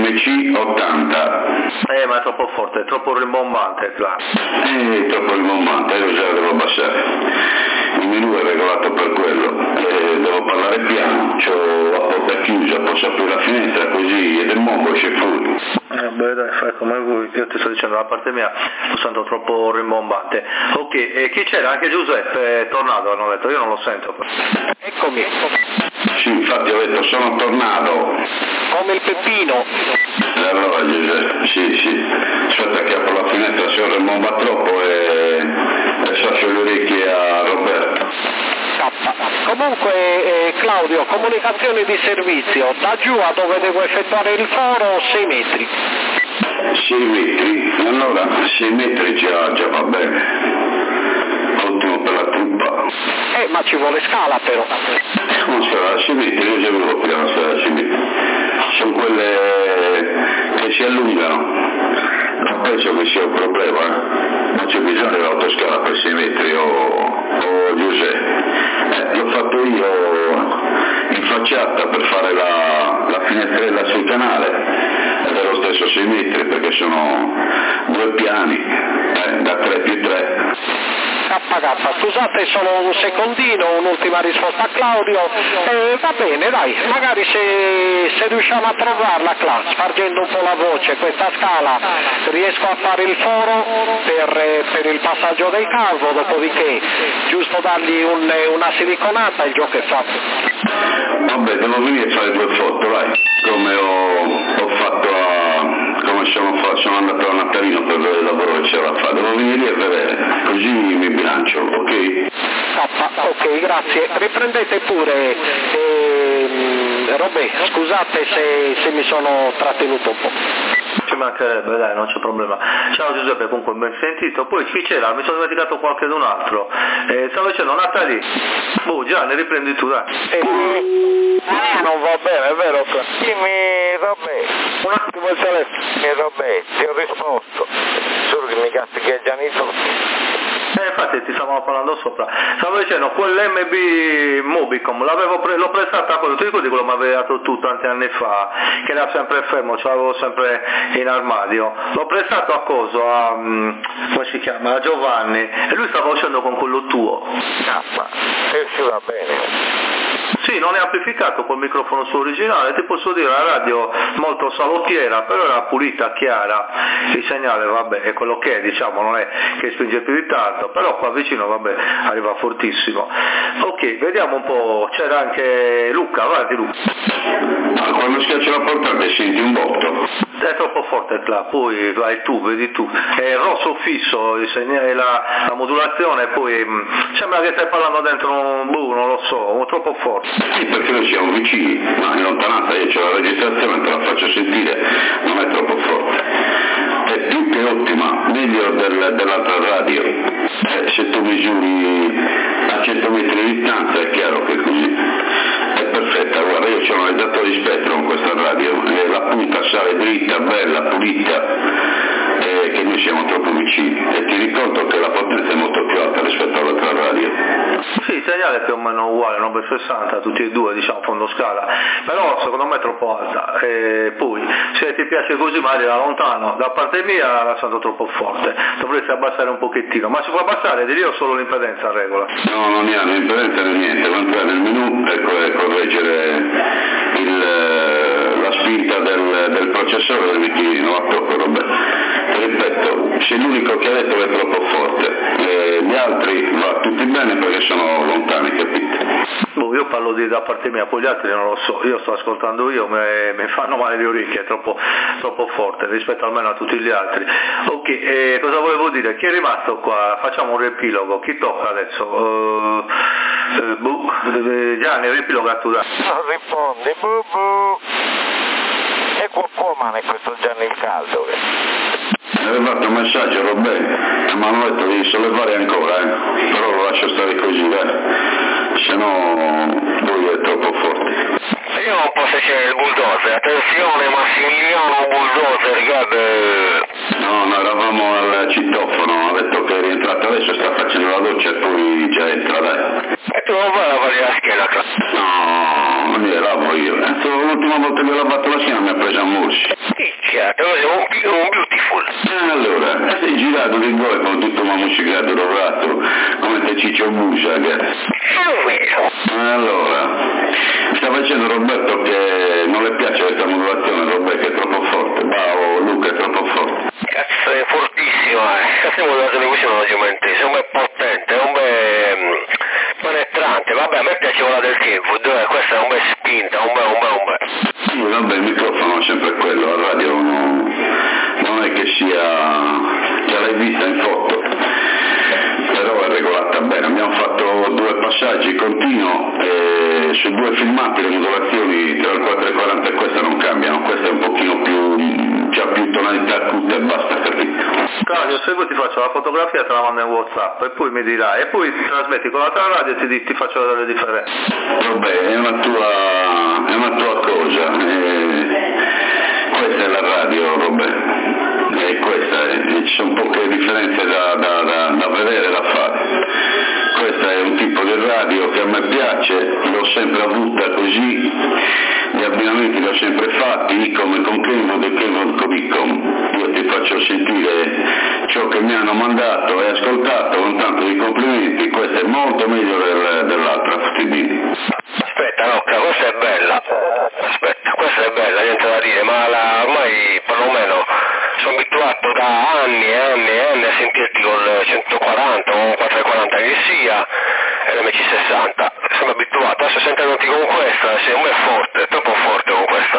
MC 80. Ma è troppo forte, è troppo rimbombante, claro. Troppo rimbombante, lo già devo abbassare. Il menù è regolato per quello, devo parlare piano, c'ho la porta chiusa, posso aprire la finestra così ed il mondo esce fuori. Beh dai, fai come vuoi, io ti sto dicendo da parte mia, lo sento troppo rimbombante. Ok, e chi c'era? Anche Giuseppe è tornato, hanno detto, io non lo sento. Eccomi. Sì, infatti ho detto sono tornato. Come il Peppino. Allora Giuseppe, sì. Aspetta che apro la finestra, se ora rimbomba troppo e sascio le orecchie a Roberto. Comunque Claudio, comunicazione di servizio, da giù a dove devo effettuare il foro 6 metri. 6 metri? Allora 6 metri già va bene. Ottimo per la truppa. Ma ci vuole scala però. Non sarà 6 metri, io già avevo prima la strada 6 metri. Sono quelle che si allungano. Non penso che sia un problema, non c'è bisogno dell'autoscala per 6 metri o Giuseppe. L'ho fatto io in facciata per fare la finestrella sul canale ed è lo stesso 6 metri perché sono 2 piani, da 3 più 3. Scusate solo un secondino, un'ultima risposta a Claudio. Va bene, dai, magari se riusciamo a trovarla, spargendo un po' la voce, questa scala, riesco a fare il foro per il passaggio del calvo, dopodiché giusto dargli una siliconata e il gioco è fatto. Vabbè, devo venire a fare 2 foto, vai, come ho fatto sono andato a Natalino per vedere il lavoro che c'era da fare, devo venire lì a vedere, così mi bilancio, ok? Ok, grazie. Riprendete pure, Robè, scusate se mi sono trattenuto un po'. Ci mancherebbe, dai, non c'è problema. Ciao Giuseppe, comunque ben sentito. Poi chi c'era? Mi sono dimenticato qualche d'un altro. Stavo dicendo Natali. Gianni, riprendi tu, dai. Non va bene, è vero? Dimmi, Robè, un attimo il telefono, Robè, ti ho risposto. Solo che mi castighiano tutti. Infatti ti stavamo parlando sopra. Stavo dicendo, quell'MB Mobicom l'ho prestata a quello, ti ricordi quello mi aveva dato tu tanti anni fa, che era sempre fermo, ce l'avevo sempre in armadio. L'ho prestato a coso, come si chiama? A Giovanni, e lui stava uscendo con quello tuo. Sì, va bene. Sì, non è amplificato col microfono suo originale, ti posso dire, la radio molto salottiera, però era pulita, chiara, il segnale vabbè è quello che è, diciamo, non è che spinge più di tanto, però qua vicino vabbè arriva fortissimo. Ok, vediamo un po', c'era anche Luca, avanti Luca. Quando schiaccio la portata senti un botto. È troppo forte poi vai tu, vedi tu, è rosso fisso il segnale, la modulazione, poi sembra che stai parlando dentro non lo so, troppo forte. Sì, perché noi siamo vicini, ma in lontananza io c'ho la registrazione, te la faccio sentire, non è troppo forte. È più che ottima, meglio dell'altra radio. Se tu misuri a 100 metri di distanza è chiaro che così è perfetta. Guarda, io ho un adattore di spettro con questa radio, la punta sale dritta, bella, pulita, che noi siamo troppo vicini e ti ricordo che la potenza è molto più alta rispetto all'altra radio. Sì, il segnale è più o meno uguale, 960, tutti e due, diciamo, fondo scala, però secondo me è troppo alta, e poi se ti piace così magari da lontano, da parte mia la sento troppo forte, dovresti abbassare un pochettino, ma si può abbassare, direi io solo l'impedenza a regola. No, non ha l'impedenza né niente, non entrare nel menu e correggere la spinta del processore del vitino, a poco Roberto. Ripeto, sei l'unico che ha detto che è troppo forte, gli altri va tutti bene perché sono lontani, capite? Io parlo da parte mia, poi gli altri non lo so, io sto ascoltando mi fanno male le orecchie, è troppo forte rispetto almeno a tutti gli altri. Ok, cosa volevo dire? Chi è rimasto qua? Facciamo un riepilogo, chi tocca adesso? Gianni, riepiloga tu, dai. Non rispondi, E qua è questo Gianni il caldo. Aveva fatto un messaggio, Roberto, ma hanno detto di sollevare ancora, però lo lascio stare così, se no lui è troppo forte. Io non posso essere il bulldozer, attenzione Massimiliano bulldozer, guarda. No, eravamo al citofono, ha detto che è rientrato adesso, sta facendo la doccia e poi già entra, dai. E tu non vai a lavare la schiena, No, non mi lavo io. L'ultima volta che ho lavato la schiena mi ha preso a morsi. Sì, certo, noi siamo un beautiful. Allora, sei girato di voi con tutto ma musicato rovato, come te Ciccio Busa, che... Allora, sta facendo Roberto che non le piace questa modulazione, Roberto, che è troppo forte, bravo, Luca è troppo forte. Cazzo, è fortissimo, questa modulazione qui sono geometria, è un bel potente, è un bel penetrante, vabbè, a me piace quella del Kenwood, questa è un bel spinta, un bel. Sì, vabbè, il microfono è sempre quello, la radio non è che sia l'hai vista in foto, però è regolata bene. Abbiamo fatto 2 passaggi continuo e su 2 filmati le modulazioni tra il 440 e questa non cambiano, questa è un pochino più, c'ha più tonalità acuta e basta, capito? Claudio, se vuoi ti faccio la fotografia, te la mando in WhatsApp e poi mi dirai, e poi trasmetti con l'altra radio e ti faccio vedere le differenze. Vabbè, è una tua cosa, questa è la radio, Roberto. E ci sono poche differenze da vedere, da fare. Questa è un tipo di radio che a me piace, l'ho sempre avuta così, gli abbinamenti li ho sempre fatti, come con Kenwood e Kenwood con Icom. Io ti faccio sentire ciò che mi hanno mandato e ascoltato con tanto di complimenti, questa è molto meglio dell'altra FTB. Aspetta, Rocca, questa è bella. Aspetta, questa è bella, niente da dire, ma ormai perlomeno sono abituato da anni a sentirti col 140 o 440 che sia e l'MC60. Sono abituato, adesso sentendoti con questa, sei un bel forte, troppo forte con questa.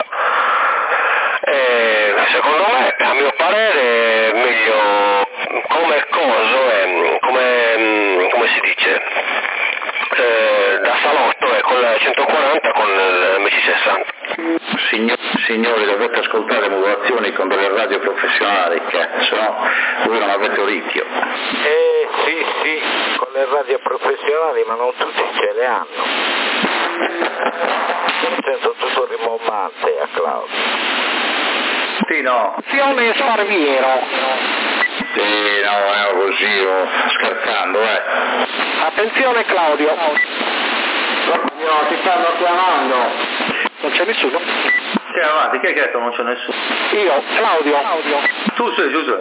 E secondo me, a mio parere, meglio come coso è, come si dice, da salotto è con il 140 con l'MC60. Signori, dovete ascoltare modulazioni con delle radio professionali, che se no voi non avete orecchio. Sì, con le radio professionali, ma non tutti ce le hanno. Nel senso tutto rimbombante a Claudio. Sì, no. Azione Sparviero. Sì, no, così, scherzando, Attenzione Claudio. Ti stanno chiamando. Non c'è nessuno? Sì, avanti, che hai detto non c'è nessuno? Io, Claudio. Tu sei Giuseppe?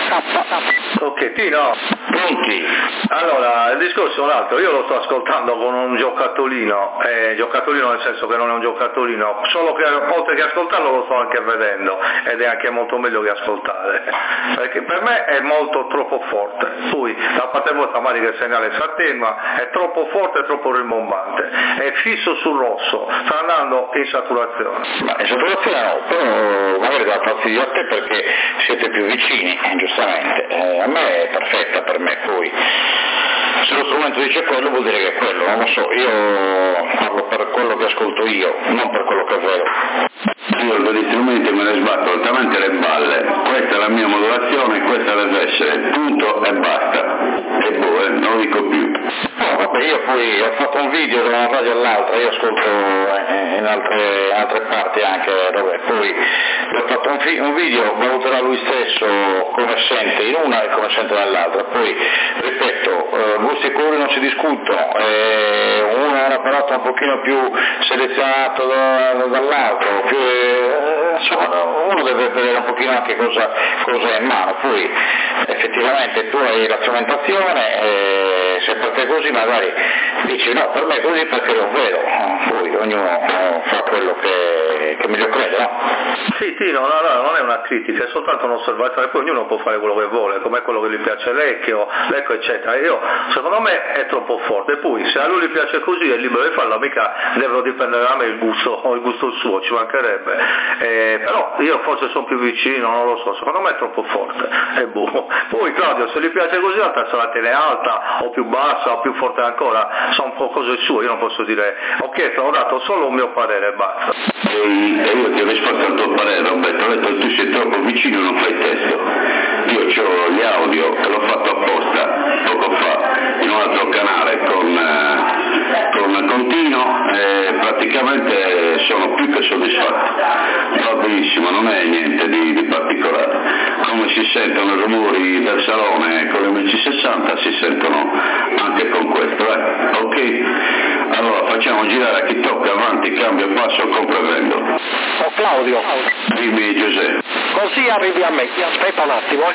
Ok, Tino. Pronti? Allora, il discorso è un altro, io lo sto ascoltando con un giocattolino nel senso che non è un giocattolino, solo che oltre che ascoltarlo lo sto anche vedendo ed è anche molto meglio che ascoltare, perché per me è molto troppo forte, poi da parte vostra magari che il segnale si attenua, è troppo forte e troppo rimbombante, è fisso sul rosso, sta andando in saturazione. Ma in saturazione no, però magari dà fastidio a te perché siete più vicini, giustamente, a me è perfetta per me, poi se lo strumento dice quello vuol dire che è quello, non lo so, io parlo per quello che ascolto io, non per quello che vedo. Io degli strumenti me ne sbatto altamente le balle, questa è la mia modulazione, questa deve essere, punto e basta, e boh, non lo dico più. No, vabbè, io poi ho fatto un video da una radio all'altra, io ascolto in altre parti anche, vabbè, poi ho fatto un video, valuterà lui stesso come sente in una e come sente nell'altra, poi ripeto, gusti e colori non si discutono, uno è un apparato un pochino più selezionato dall'altro, più, insomma uno deve vedere un pochino anche cosa è in mano, poi effettivamente tu hai la strumentazione, se per te così magari dici no, per me è così perché lo vedo, poi ognuno fa quello che meglio crede, no? Sì, Tino, no, non è una critica, è soltanto un'osservazione, poi ognuno può fare quello che vuole, come quello che gli piace l'ecchio eccetera. Secondo me è troppo forte, poi se a lui gli piace così è libero di farlo, mica devo dipendere da me il gusto o il gusto suo, ci mancherebbe, però io forse sono più vicino, non lo so, secondo me è troppo forte, è buono. Poi Claudio, se gli piace così alta se la tiene alta o più bassa o più forte ancora, sono un po' cose sue, io non posso dire ok, ti ho dato solo un mio parere e basta. E io ti ho risposto al tuo parere, Roberto, ho detto che tu sei troppo vicino e non fai testo. Io ho gli audio che l'ho fatto apposta poco fa in un altro canale con Contino e praticamente sono più che soddisfatto. Va benissimo, non è niente di particolare. Come si sentono i rumori del salone con l'MC60 si sentono anche con questo, ok? Allora facciamo girare a chi tocca, avanti, cambio, passo, compro e vendo. Claudio. Dimmi Giuseppe. così arrivi a me. Aspetta un attimo,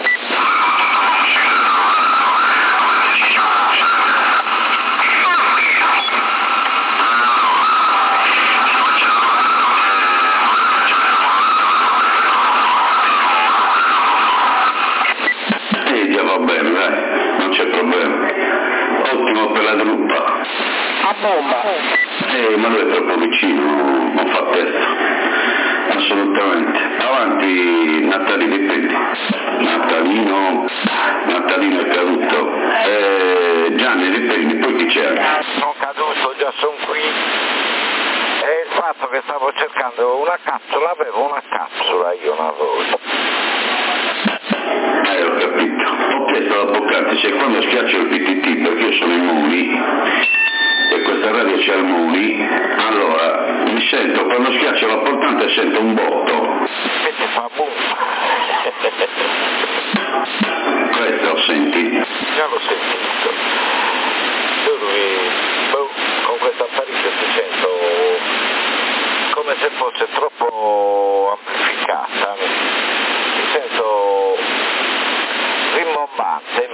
già va bene, dai, non c'è problema. Ottimo per la truppa. A bomba. Ma lui è troppo vicino, non fa testo. Assolutamente. Avanti Natalino, ripetti. Natalino è caduto. Gianni, riprendi, poi chi c'era? Sono caduto, già sono qui. E il fatto che stavo cercando una capsula, avevo una capsula, io una rosa. Ho capito. Ho chiesto all'avvocato se quando schiaccio il PTT, perché io sono in Muni, e questa radio c'è al Muni, allora mi sento, quando schiaccio la portante sento un botto. E ti fa boom. Questo lo senti? Già l'ho sentito. Lui, con questa apparecchio ti sento come se fosse troppo amplificata. Mi sento rimbombante.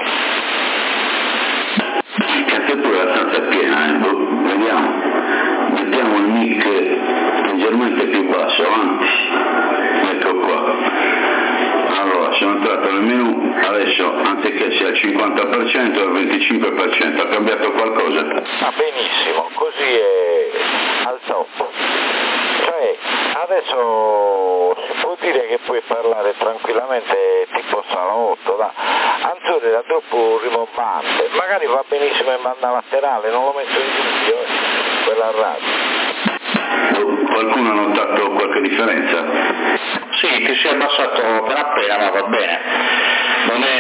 La cattatura è abbastanza piena, vediamo. Mettiamo il mic leggermente più basso, avanti. Ecco qua. Allora, sono entrato nel menu, adesso anziché sia al 50% è al 25%, ha cambiato qualcosa? Ah, benissimo, così è al top. Cioè, adesso si può dire che puoi parlare tranquillamente tipo salotto, anzi era troppo rimbombante, magari va benissimo in banda laterale, non lo metto in dubbio, quella radio. Qualcuno ha notato qualche differenza? Sì, che si è abbassato per appena, ma va bene. Non è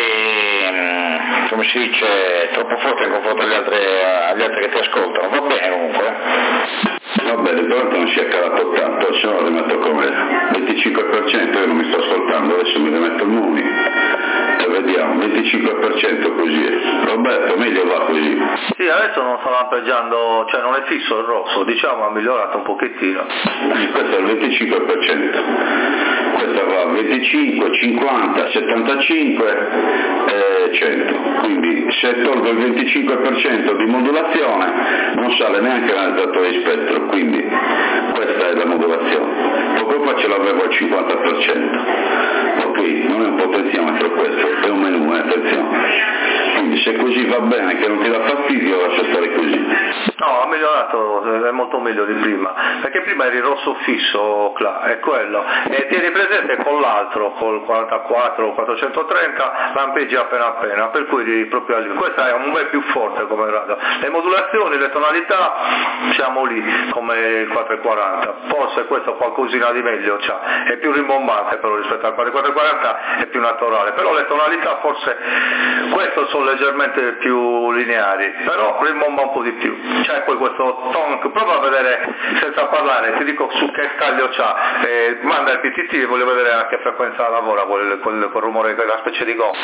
magari, come si dice, troppo forte in confronto agli altri che ti ascoltano. Va bene comunque. Va bene, però non si è calato tanto, se no lo rimetto come 25%, io non mi sto ascoltando, adesso mi rimetto il Muni. E vediamo, 25% così è. Roberto, meglio va così. Sì, adesso non sta lampeggiando, cioè non è fisso il rosso, diciamo ha migliorato un pochettino. Questo è il 25%, questa va 25, 50, 75, 100, quindi se tolgo il 25% di modulazione non sale neanche l'alzatore di spettro, quindi questa è la modulazione. Poco fa ce l'avevo al 50%, ok, non è un potenziometro questo, è un menu, attenzione. Quindi se così va bene, che non ti dà fastidio, lascia stare così. No, ha migliorato, è molto meglio di prima, perché prima eri rosso fisso, è quello, e tieni presente con l'altro, col 44 o 430, lampeggi appena, per cui eri proprio lì. Questa è un bel più forte come radio. Le modulazioni, le tonalità, siamo lì, come il 440, forse questo qualcosina di meglio c'ha, è più rimbombante però rispetto al 440, è più naturale, però le tonalità forse, questo sono leggermente più lineari, però rimbomba un po' di più. C'è poi questo tonk, prova a vedere senza parlare, ti dico su che taglio c'ha, manda il PTT e voglio vedere a che frequenza lavora quel rumore, quella specie di gomma.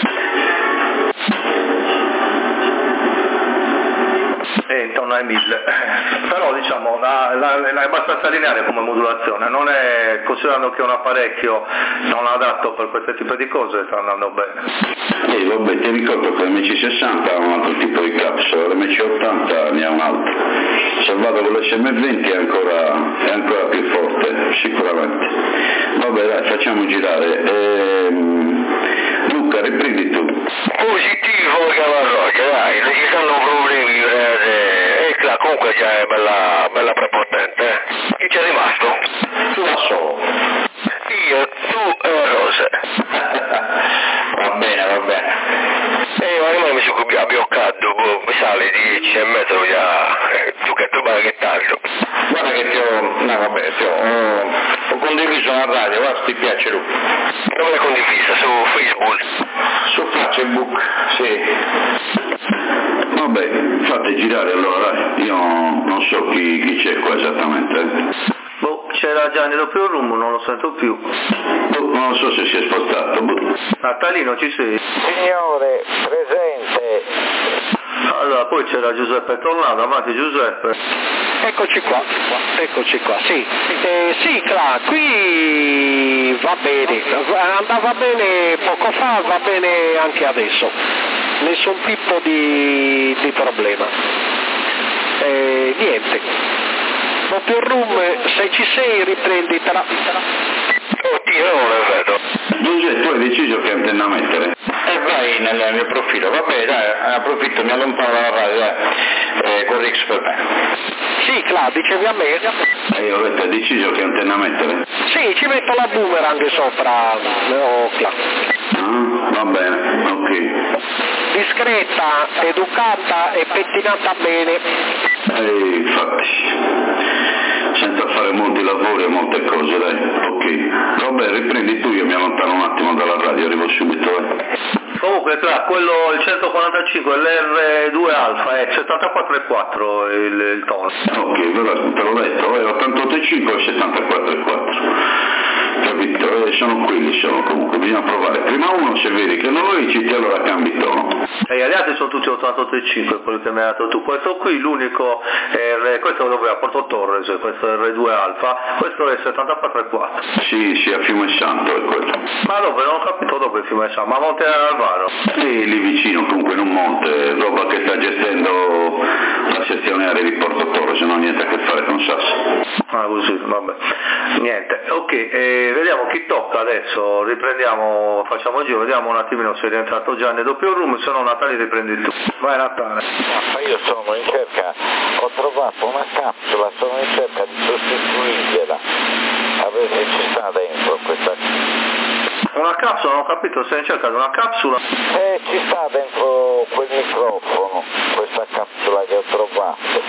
Intorno ai 1000, però diciamo è abbastanza lineare come modulazione, non è, considerando che è un apparecchio non adatto per questo tipo di cose, sta andando bene. Vabbè, ti ricordo che l'MC60 ha un altro tipo di capsula, l'MC80 ne ha un altro, se vado con l'SM20 è ancora più forte, sicuramente. Vabbè dai, facciamo girare. Luca, riprendi tu. Positivo Cavarrocchia, dai, non ci sono problemi, comunque già è bella prepotente. Chi c'è rimasto? Tu da solo. Io, tu e Rose. Va bene. Ma mi sono abbioccato, mi sale 10 e mezzo già, tu che tu che taglio. Guarda che ho condiviso una radio, guarda ti piace lui. Dove l'hai condivisa? Su Facebook? Su Facebook, sì. Vabbè, fate girare allora, io non so chi c'è qua esattamente. C'era Gianni doppio rumbo, non lo sento più. Non lo so se si è spostato. Natalino, ci sei? Signore, presente. Allora, poi c'era Giuseppe tornato, avanti Giuseppe. Eccoci qua, sì. Sì, Cla, qui cui va bene, andava bene poco fa, va bene anche adesso, nessun tipo di problema. Niente, doppio room, se ci sei riprenditela. Oddio, non è vero. Giuseppe, tu hai deciso che antenna mettere? Vai nel mio profilo, vabbè dai, approfitto, mi allontano dalla radio, dai, con Rix per me. Sì, Cla, dicevi a me? Io ho detto, hai deciso che antenna mettere? Sì, ci metto la boomerang sopra, Cla. Va bene, ok. Discreta, educata e pettinata bene. Infatti, senza fare molti lavori e molte cose, dai, ok. Vabbè, riprendi tu, io mi allontano un attimo dalla radio, arrivo subito. Comunque tra quello, il 145 l'R2 Alfa è 74,4 il tono. Ok, però te l'ho detto, è 88,5 e 74,4. Capito? Sono quelli, comunque bisogna provare. Prima uno, se vedi che non lo reciti, allora cambi tono. E gli altri sono tutti 88,5, quello che mi hai dato tu. Questo qui l'unico è questo dove ha Porto Torres, questo è R2 Alfa, questo è 74,4. Sì, a Fiume Santo è quello. Ma dove? Non ho capito dove è Fiume Santo, ma Monte Alvaro? Sì, lì vicino, comunque in un monte, roba che sta gestendo la sezione aerea di Porto Torres, non ha niente a che fare con Sasso. Ah, così, vabbè. Niente, ok, vediamo chi tocca adesso, riprendiamo, facciamo il giro, vediamo un attimino se è rientrato Gianni doppio room, se no Natale riprendi tu. Vai Natale. Ma io sono in cerca, ho trovato una capsula, sono in cerca di sostituirgliela, a vedere se ci sta dentro questa. Una capsula, non ho capito, sei in cerca di una capsula? Ci sta dentro quel microfono, questa capsula che ho trovato.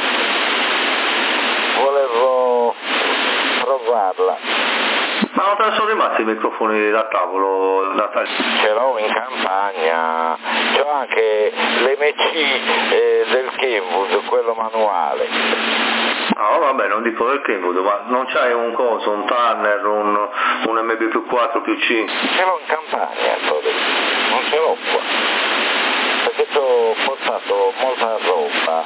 Volevo provarla. Ma non te ne sono rimasti i microfoni da tavolo, Natale? Ce l'ho in campagna, c'ho anche l'MC del Kenwood, quello manuale. No, vabbè, non dico del Kenwood, ma non c'hai un coso, un Tanner, un MB più 4 più 5? Ce l'ho in campagna, non ce l'ho qua, perché ci ho portato molta roba,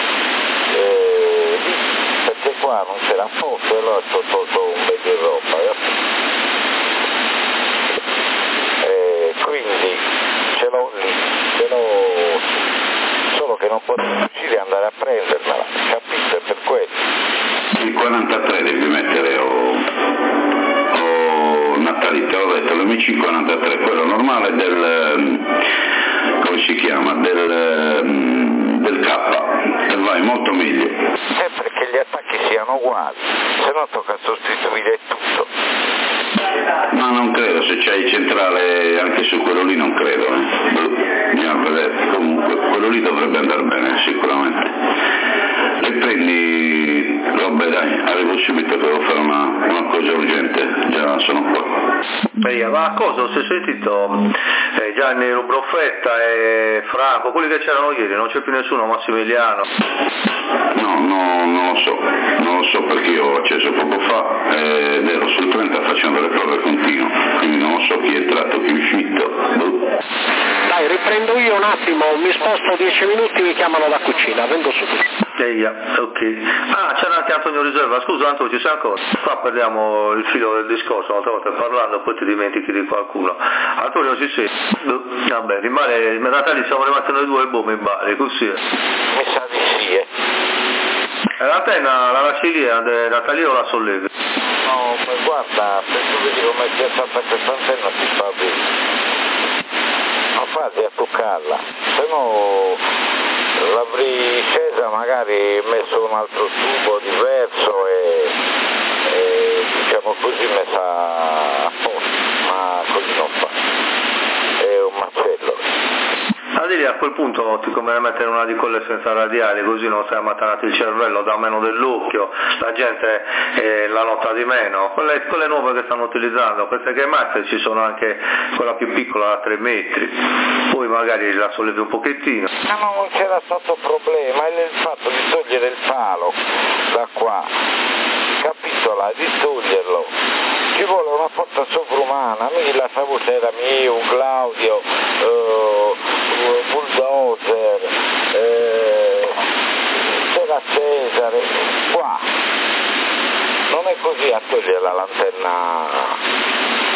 perché qua non c'era posto e allora ci ho tolto un bel di roba. Quindi ce l'ho lì, solo che non posso riuscire ad andare a prendermela, capito? È per quello. Il 43 devi mettere o Natale, te l'ho detto, l'MC43, quello normale come si chiama, del K, e vai molto meglio. Sempre che gli attacchi siano uguali, se no tocca sostituire tutto. Ma non credo, se c'hai centrale anche su quello lì non credo, Bisogna vedere, comunque quello lì dovrebbe andare bene sicuramente. E prendi, vabbè dai, arrivo subito che devo fare una cosa urgente, già sono qua. Ma cosa, ho sentito Gianni Rubroffetta e Franco, quelli che c'erano ieri, non c'è più nessuno, Massimiliano? No, non lo so perché io ho acceso poco fa ed ero sul 30 facendo le prove continue, quindi non so chi è entrato, chi è uscito. Dai, riprendo io un attimo, mi sposto 10 minuti, mi chiamano da cucina, vengo subito. Ok. Ah, c'era anche Antonio Riserva, scusa Antonio, ci sei ancora? Qua perdiamo il filo del discorso, un'altra volta parlando, poi ti dimentichi di qualcuno. Antonio, ci sei? Vabbè, rimane, Natale siamo rimasti noi due, boh, mi pare, così. Mi sa di sì, L'antenna la lasci lì, Natale o la sollevi? No, ma guarda, se tu vedi come è piazzata questa antenna ti fa bene. Ma fatti a toccarla, se no l'avrei scesa, magari messo un altro tubo diverso e diciamo così messa a posto, ma così non fa, è un macello. Adili a quel punto ti conviene mettere una di quelle senza radiali, così non sei ammattanato il cervello, da meno dell'occhio, la gente la nota di meno. Quelle nuove che stanno utilizzando, queste Game Master ci sono anche quella più piccola da 3 metri, poi magari la sollevi un pochettino. Ma non c'era stato problema, è il fatto di togliere il palo da qua, capitola, di toglierlo. Ci vuole una forza sovrumana, la saputa era mio, Claudio, Bulldozer, c'era Cesare, qua. Non è così a togliere l'antenna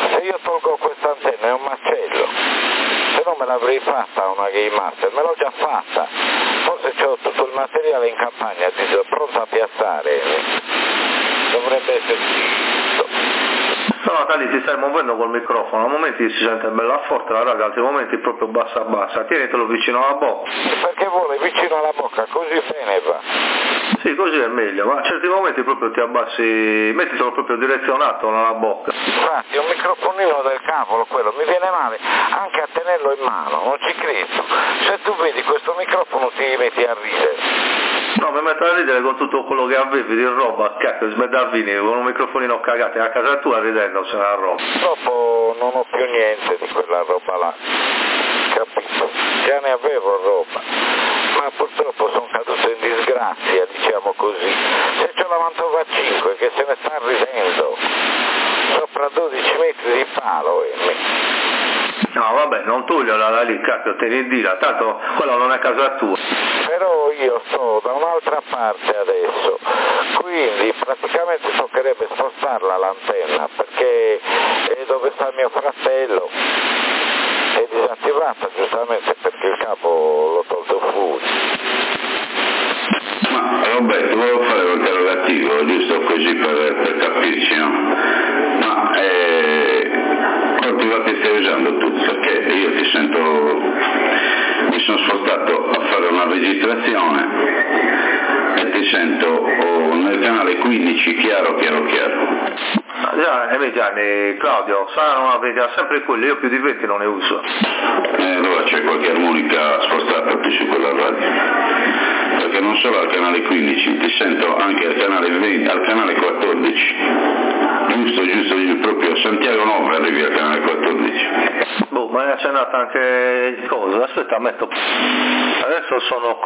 se io tolgo questa antenna è un macello, se no me l'avrei fatta una Game Master, me l'ho già fatta, forse c'ho tutto il materiale in campagna pronto a piazzare, dovrebbe esserci. No, Tali, ti stai muovendo col microfono, a momenti si sente bella forte la raga, altri momenti proprio bassa, tienitelo vicino alla bocca. Perché vuole vicino alla bocca, così bene va. Sì, così è meglio, ma a certi momenti proprio ti abbassi, mettitelo proprio direzionato nella bocca. Infatti, un microfonino del cavolo quello, mi viene male anche a tenerlo in mano, non ci credo. Se tu vedi questo microfono ti metti a ridere. No, mi metto a ridere con tutto quello che avevi di roba, cacchio, smedazzini, con un microfonino cagato a casa tua ridendo se la roba. Purtroppo non ho più niente di quella roba là, capito? Già ne avevo roba, ma purtroppo sono caduto in disgrazia, diciamo così. Se c'ho la Mantova 5 che se ne sta ridendo, sopra 12 metri di palo No, vabbè, non toglierla da lì, cacchio, tenidila, tanto quella non è casa tua. Però io sto da un'altra parte adesso, quindi praticamente toccherebbe spostarla l'antenna, perché è dove sta mio fratello, è disattivata giustamente perché il capo l'ho tolto fuori. Ma Roberto, volevo fare un interrogativo, giusto così per capirci, no? Ma quanti vatti stai usando tu? Perché io ti sento, mi sono spostato a fare una registrazione e ti sento nel canale 15 chiaro. Gianni, Claudio, saranno una verità sempre quelli, io più di 20 non ne uso. Allora c'è qualche armonica spostata più su quella radio, perché non solo al canale 15, ti sento anche al canale 20, al canale 14, giusto, proprio Santiago 9 arrivi al canale 14. Ma è accennata anche cosa? Aspetta, metto. Adesso sono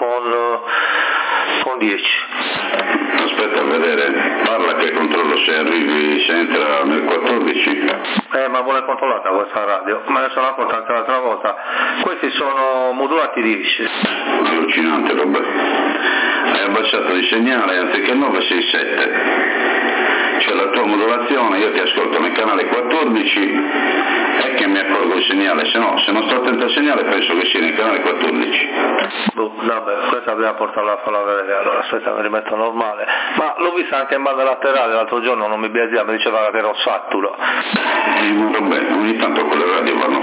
con 10. Aspetta a vedere, parla che controllo se arrivi, se entra nel 14. Ma vuole controllata questa radio, me ne sono accorto anche l'altra volta. Questi sono modulati 10. Allucinante, Roberto. Hai abbassato il segnale anziché 9 sei 7. C'è la tua modulazione, io ti ascolto nel canale 14 e che mi accorgo il segnale, se non sto attento al segnale penso che sia nel canale 14. Vabbè, questa dobbiamo portarla a farla vedere, allora aspetta, mi rimetto normale. Ma l'ho vista anche in banda laterale l'altro giorno, non mi biasia, mi diceva che ero saturo. Vabbè, ogni tanto quelle radio vanno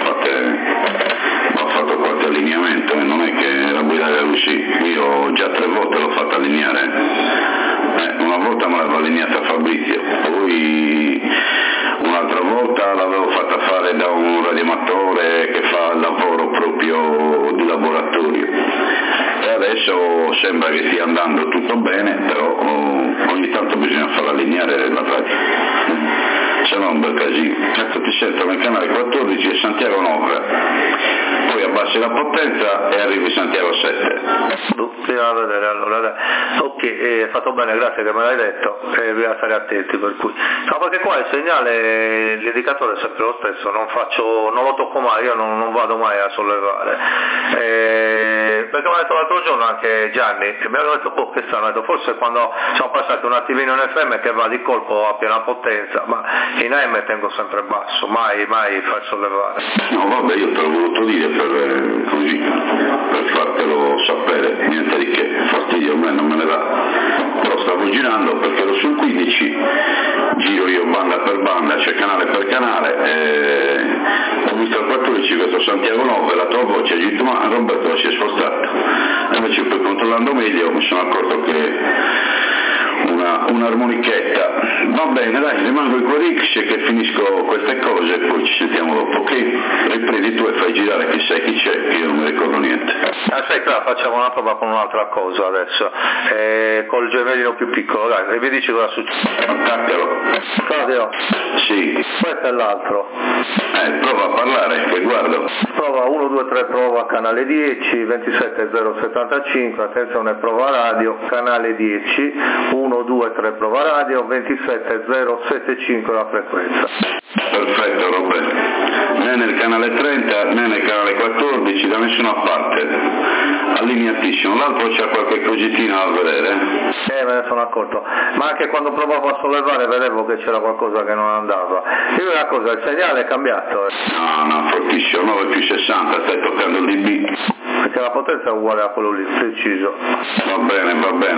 fatto qualche allineamento e non è che la guidare così, io già 3 volte l'ho fatta allineare. Una volta me l'aveva allineata Fabrizio, poi un'altra volta l'avevo fatta fare da un radioamatore che fa il lavoro proprio di laboratorio e adesso sembra che stia andando tutto bene, però ogni tanto bisogna farla allineare la radio, se no è un bel casino. Ecco, ti sento nel canale 14 e Santiago 9, poi abbassi la potenza e arrivi Santiago 7. Bisogna vedere allora, ok, hai fatto bene, grazie che me l'hai detto, bisogna stare attenti per cui. No, perché qua il segnale, l'indicatore è sempre lo stesso, non lo tocco mai, io non vado mai a sollevare. Perché mi ha detto l'altro giorno anche Gianni, che mi ha detto, che strano, forse quando siamo passati un attimino in FM che va di colpo a piena potenza, ma in AM tengo sempre basso, mai far sollevare. No, vabbè, io te l'ho voluto dire per fartelo sapere, niente di che, fastidio a me non me ne dà, però stavo girando perché ero sul 15, giro io banda per banda, cioè canale per canale, ho visto al 14 questo Santiago 9, la tua voce, ho detto ma Roberto si è spostato, e invece poi controllando meglio mi sono accorto che un'armonichetta. Va bene, dai, rimango in Quadix che finisco queste cose e poi ci sentiamo dopo, ok? Riprendi tu e fai girare chi sai chi c'è, che io non mi ricordo niente. Sai, facciamo una prova con un'altra cosa adesso, col gemellino più piccolo, dai, e mi dici cosa succede. Attaccalo. Claudio? Sì. Questo è l'altro. Prova a parlare, che guardo. Prova 1, 2, 3, prova canale 10, 27075, attenzione, prova radio, canale 10, 1, 2, 3, prova radio, 27075 la frequenza. Perfetto Roberto, né nel canale 30 né nel canale 14, da nessuna parte, allineatissimo. L'altro c'è qualche cogitina da vedere? Me ne sono accorto, ma anche quando provavo a sollevare vedevo che c'era qualcosa che non andava. Io una cosa, il segnale è cambiato. No, fortissimo, 9+60, stai toccando il dB. Perché la potenza è uguale a quello lì, preciso. Va bene,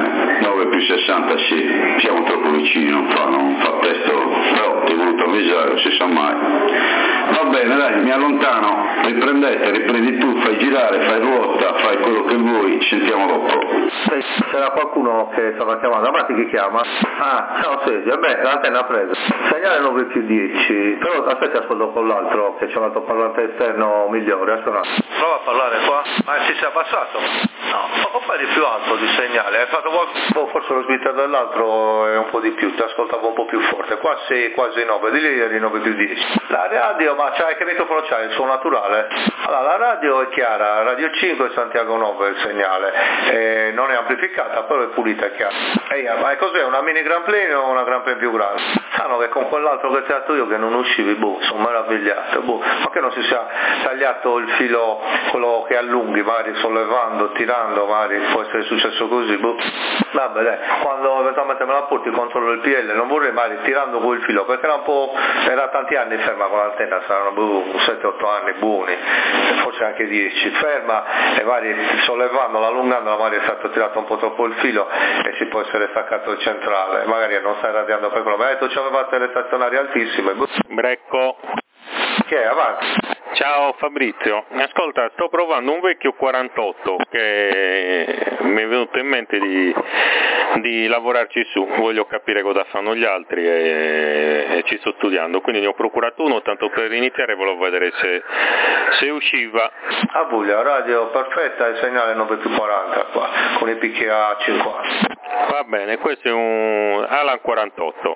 9+60 sì, siamo troppo vicini, non fa testo, però ti ho voluto avvisare, non si sa mai. Va bene, dai, mi allontano, riprendi tu, fai girare, fai ruota, fai quello che vuoi, ci sentiamo dopo. C'era qualcuno che stava chiamando, avanti chi chiama? Ah, ciao Sergio, l'antenna presa. Segnale 9+10, però aspetta, ascolto con l'altro, che c'è un altro parlante esterno migliore, aspetta. Prova a parlare qua, ma si è abbassato? No, ma può fare di più alto di segnale, hai fatto forse lo splitter dell'altro è un po' di più, ti ascoltavo un po' più forte, qua sei quasi 9, di lì eri 9+10. La radio, ma c'hai che microfono c'hai? Il suo naturale? Allora, la radio è chiara, Radio 5 Santiago 9 il segnale, non è amplificata, però è pulita e chiara. Ma cos'è, una mini Grand Plane o una Grand Plane più grande? Sanno che con quell'altro che ti ho detto io che non uscivi, sono meravigliato, ma che non si sia tagliato il filo, quello che allunghi, magari sollevando, tirando, magari può essere successo così, Vabbè dai, quando eventualmente me la porti controllo il PL, non vorrei mai tirando quel filo, perché era tanti anni ferma con l'antenna, saranno 7-8 anni buoni, forse anche 10, ferma e magari sollevandola, allungandola, magari è stato tirato un po' troppo il filo e si può essere staccato il centrale, magari non stai radiando per quello, ma hai detto c'avevate le stazionarie altissime. Brecco. Che è, avanti. Ciao Fabrizio, ascolta, sto provando un vecchio 48 che mi è venuto in mente di lavorarci su, voglio capire cosa fanno gli altri e ci sto studiando, quindi ne ho procurato uno tanto per iniziare, volevo vedere se usciva. A Puglia, radio perfetta, il segnale 9+40 qua, con i picchi a 50. Va bene, questo è un Alan 48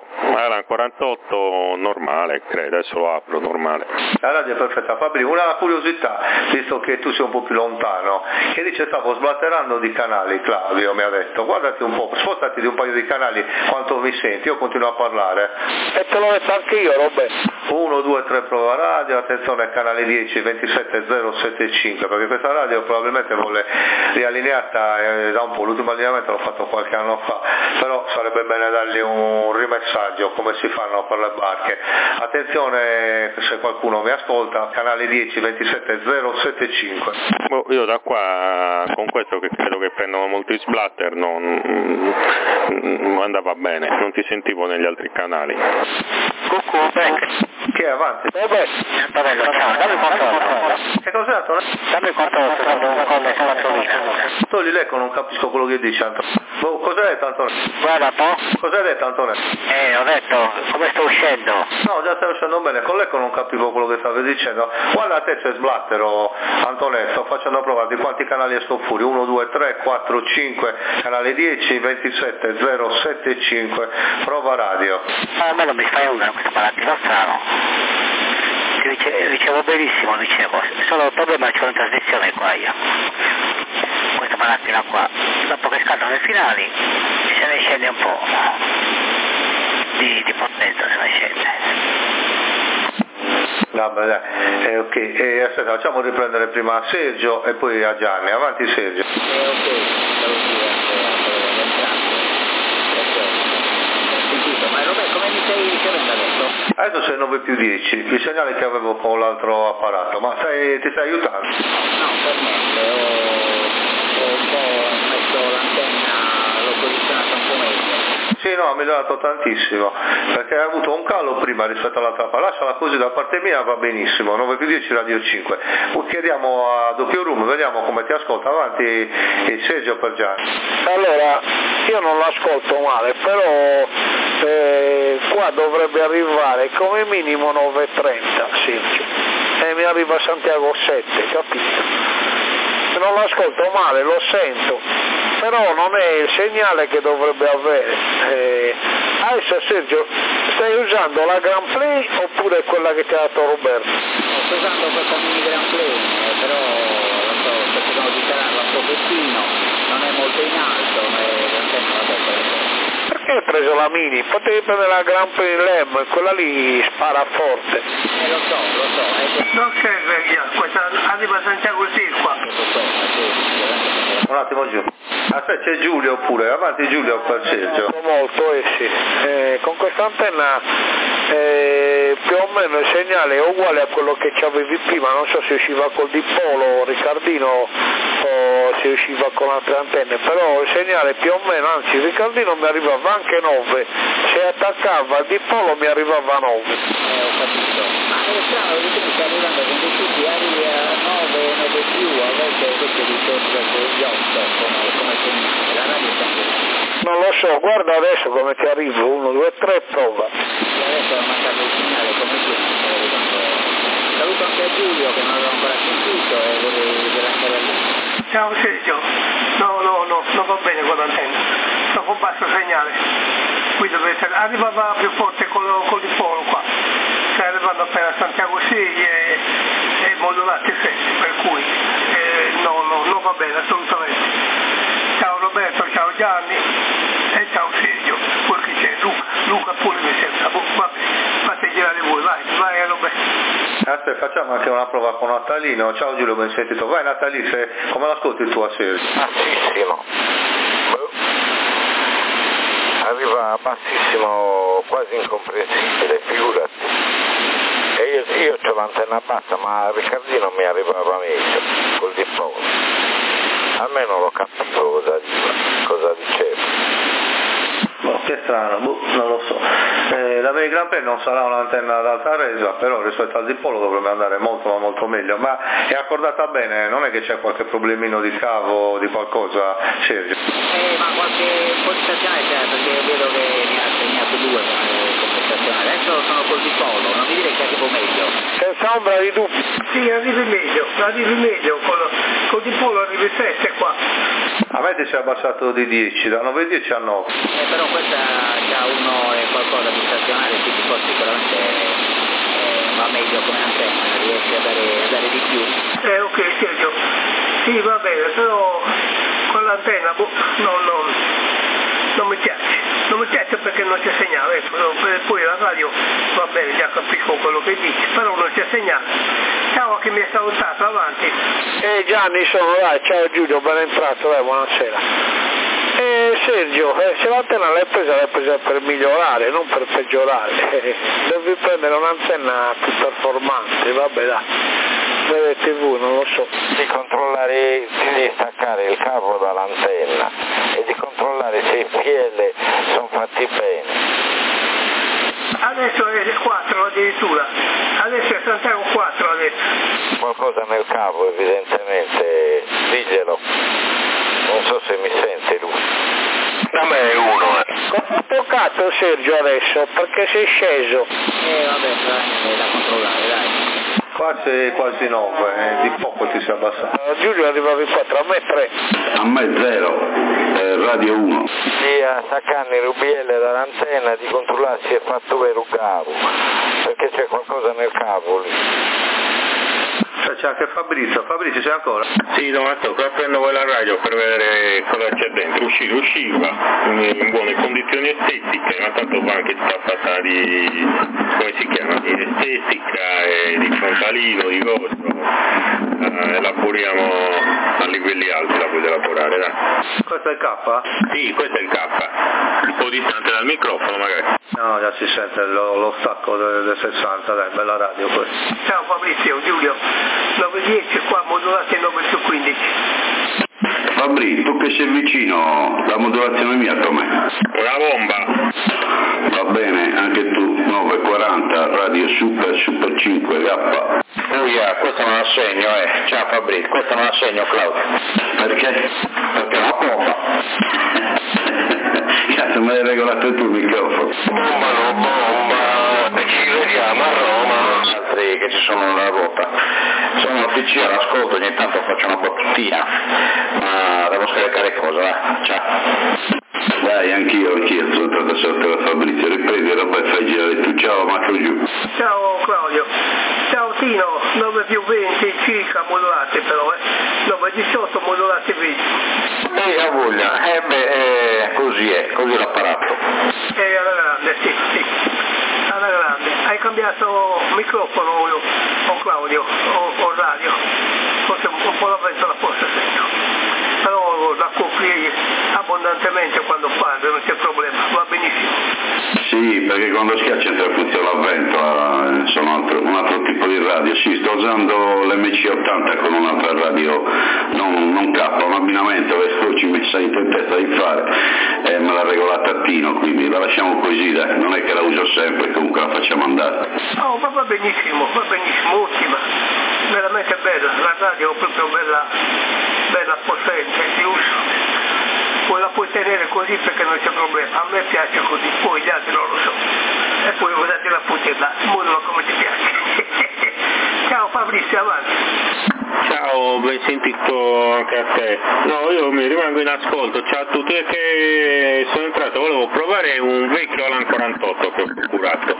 normale, credo, adesso lo apro, normale. La radio è perfetta. Fabri, una curiosità, visto che tu sei un po' più lontano, che dice stavo sblatterando di canali, Claudio mi ha detto, guardati un po', spostati di un paio di canali, quanto mi senti, io continuo a parlare. E te l'ho detto anche io, Roberto. 1, 2, 3 prova radio, attenzione canale 10 27075, perché questa radio probabilmente vuole riallineata da un po', l'ultimo allineamento l'ho fatto qualche anno fa, però sarebbe bene dargli un rimessaggio come si fanno per le barche. Attenzione se qualcuno mi ascolta, canale 10 27075. Io da qua con questo che credo che prendano molti splatter non andava bene, non ti sentivo negli altri canali. Che è avanti? Antonello, ciao, dammi qualcosa. Che cos'è Antonello? Dammi qualcosa, dammi un collo. Togli l'eco, non capisco quello che dice Antonello. Cosa hai detto Antonello? Guarda un po'. Cosa hai detto Antonello? Ho detto, come sto uscendo? No, già stai uscendo bene, con l'eco non capivo quello che stavi dicendo. Guarda te c'è sblattero Antonello, sto facendo prova di quanti canali esco fuori, 1, 2, 3, 4, 5, canale 10, 27, 075, prova radio. A me non mi fai una questo malattino strano. Ricevo benissimo, solo il problema è che c'è una trasmissione qua io. Questa malattina qua, dopo che scattano le finali, se ne scende un po' di potenza, se ne scende. Vabbè dai, ok, aspetta, facciamo riprendere prima a Sergio e poi a Gianni, avanti Sergio. Ma Roberto, come mi stai ricevendo adesso? Adesso sei 9+10, il segnale che avevo con l'altro apparato, ma ti stai aiutando? No, per niente, ho un po' messo l'antenna, l'ho posizionata un po' meglio. Sì, no, ha migliorato tantissimo, perché ha avuto un calo prima rispetto all'altra parte, lasciala così da parte mia, va benissimo, 9+10 radio 5. Chiediamo a doppio room, vediamo come ti ascolta, avanti il Sergio per Gianni. Allora, io non l'ascolto male, però qua dovrebbe arrivare come minimo 9.30, Sergio, e mi arriva a Santiago 7, capito? Non l'ascolto male, lo sento, però non è il segnale che dovrebbe avere. Adesso Sergio, stai usando la Grand Play oppure quella che ti ha dato Roberto? Sto usando questa mini Grand Play, però sto cercando di tirarla un pochettino, non è molto in alto, ma l'antenna va bene. Io ho preso la Mini, potevi prendere la Grand Prix Lem, quella lì spara forte. Lo so. Non serve questa, arriva Santiago sì qua. Un attimo giù. Aspetta, c'è Giulio pure, avanti Giulio per Sergio. Molto, sì. Con questa antenna più o meno il segnale è uguale a quello che c'avevi prima, non so se usciva col dipolo Riccardino o se usciva con altre antenne, però il segnale più o meno, anzi il Riccardino mi arrivava anche 9, se attaccava il dipolo mi arrivava 9. Ho capito, ma è strano che tu stai arrivando con dei tutti arrivi a 9 più, a volte invece ritorno con gli 8 come segnale, la radio sta così. Non lo so, guarda adesso come ti arrivo, 1, 2, 3, prova. E adesso ho mandato il segnale come tu, saluto anche a Giulio che non l'ho ancora sentito e vorrei anche da lì. Ciao Sergio, no, non va bene con l'antenna, sto con basso segnale, qui dovete, arrivava più forte col dipolo qua, stai arrivando appena a Santiago Sì e modulati effetti, per cui non va bene assolutamente. Ciao Roberto, ciao Gianni e ciao Sergio, poi chi c'è? Luca pure mi sembra, vabbè, fate girare voi, vai Roberto. Aspetta, facciamo anche una prova con Natalino. Ciao Giulio, ben sentito. Vai Natalino, come l'ascolti tu a Sergio? Bassissimo. Arriva bassissimo, quasi incomprensibile, figurati. E io ho l'antenna bassa, ma Riccardino mi arrivava meglio, col dipolo. Almeno lo capivo cosa diceva. Oh, che strano, non lo so. La Mini Grand Prix non sarà un'antenna ad alta resa, però rispetto al dipolo dovrebbe andare molto meglio, ma è accordata bene, non è che c'è qualche problemino di cavo o di qualcosa, Sergio? Ma qualche stazione c'è, perché vedo che ne ha segnato 2 come stazione, adesso sono col dipolo, non mi dire che arrivo meglio. Senza ombra di dubbio. Sì, arrivi meglio, col dipolo arrivi 7 qua. A me ti sei abbassato di 10, da 9,10 a 9. Però questa c'ha uno e qualcosa di stazionale, quindi poi sicuramente va meglio come antenna, riesce a dare di più. Ok Sergio, sì va bene, però con l'antenna non mi piace perché non c'è segnale, poi la radio va bene, già capisco quello che dici, però non c'è segnale. Ciao, che mi hai salutato, avanti. Gianni sono, dai, ciao Giulio, ben entrato, buonasera. Sergio, se l'antenna l'hai presa per migliorare, non per peggiorare. Devi prendere un'antenna più performante, vabbè dai. Vede TV, non lo so. Di staccare il cavo dall'antenna e di controllare se i PL sono fatti bene. Adesso è 4 addirittura, adesso è Santiago 4 adesso. Qualcosa nel cavo evidentemente, diglielo. Non so se mi sente lui. Da me è 1. Cosa ha toccato Sergio adesso? Perché sei sceso? Vabbè, è da controllare, dai. Qua sei quasi 9, di poco ti sei abbassato. Giulio arrivavi 4, a me 3. A me 0, radio 1. Sì, a staccare i rubielle dall'antenna, di controllare se è fatto vero il cavo, perché c'è qualcosa nel cavo lì. C'è anche Fabrizio c'è ancora? Sì, no, sto prendo quella radio per vedere cosa c'è dentro, usciva in buone condizioni estetiche, ma tanto va anche tutta fatta di, come si chiama, di estetica e di frontalino, di coso, elaboriamo a livelli alti, la puoi elaborare, dai. Questo è il K? Sì, questo è il K, un po' distante dal microfono magari. No, già si sente lo stacco del 60, dai, bella radio questa. Ciao Fabrizio, Giulio, 910 qua, modulati 9 su 15. Fabri, tu che sei vicino, la modulazione mia com'è? Una bomba! Va bene, anche tu, 940, radio super 5K. Questo non assegno, ciao Fabrizio, questo non assegno Claudio. Perché? Perché è una bomba. Cazzo, me l'hai regolato tu il microfono. Bomba, ci vediamo a Roma. Altri che ci sono nella rotta. Sono al PC all'ascolto, ogni tanto faccio una battuttina, ma devo scaricare cosa, ciao. Dai, anch'io sono entrato sotto da Fabrizio, riprendi e roba e fai girare tu. Ciao, Marco giù. Ciao Claudio. Ciao Tino, 9 più 20 circa modulati però, 9 18 modulati 20. A voglia, così. così è, così l'apparato. Alla grande, sì, alla grande. Hai cambiato microfono o Claudio o radio? Forse un po' la ventola forse sento. Però la copri abbondantemente quando parli, non c'è problema, va benissimo. Sì, perché quando schiaccia entra funziona la ventola, sono un altro tipo di radio. Sì, sto usando l'MC80 con un'altra radio, non K, un abbinamento che ci messa in testa di fare e me l'ha regolata a Tino, quindi la lasciamo così, dai, non è che la uso sempre, comunque la facciamo andare. Oh, ma va benissimo, ottima, veramente bella, la radio è proprio bella potente, di uso. Poi la puoi tenere così perché non c'è problema, a me piace così, poi gli altri non lo so. E poi guardate la puttana, modulo come ti piace. Ciao Fabrizio, avanti. Ciao, ben sentito anche a te. No, io mi rimango in ascolto. Ciao a tutti, è che sono entrato, volevo provare un vecchio Alan 48 che ho procurato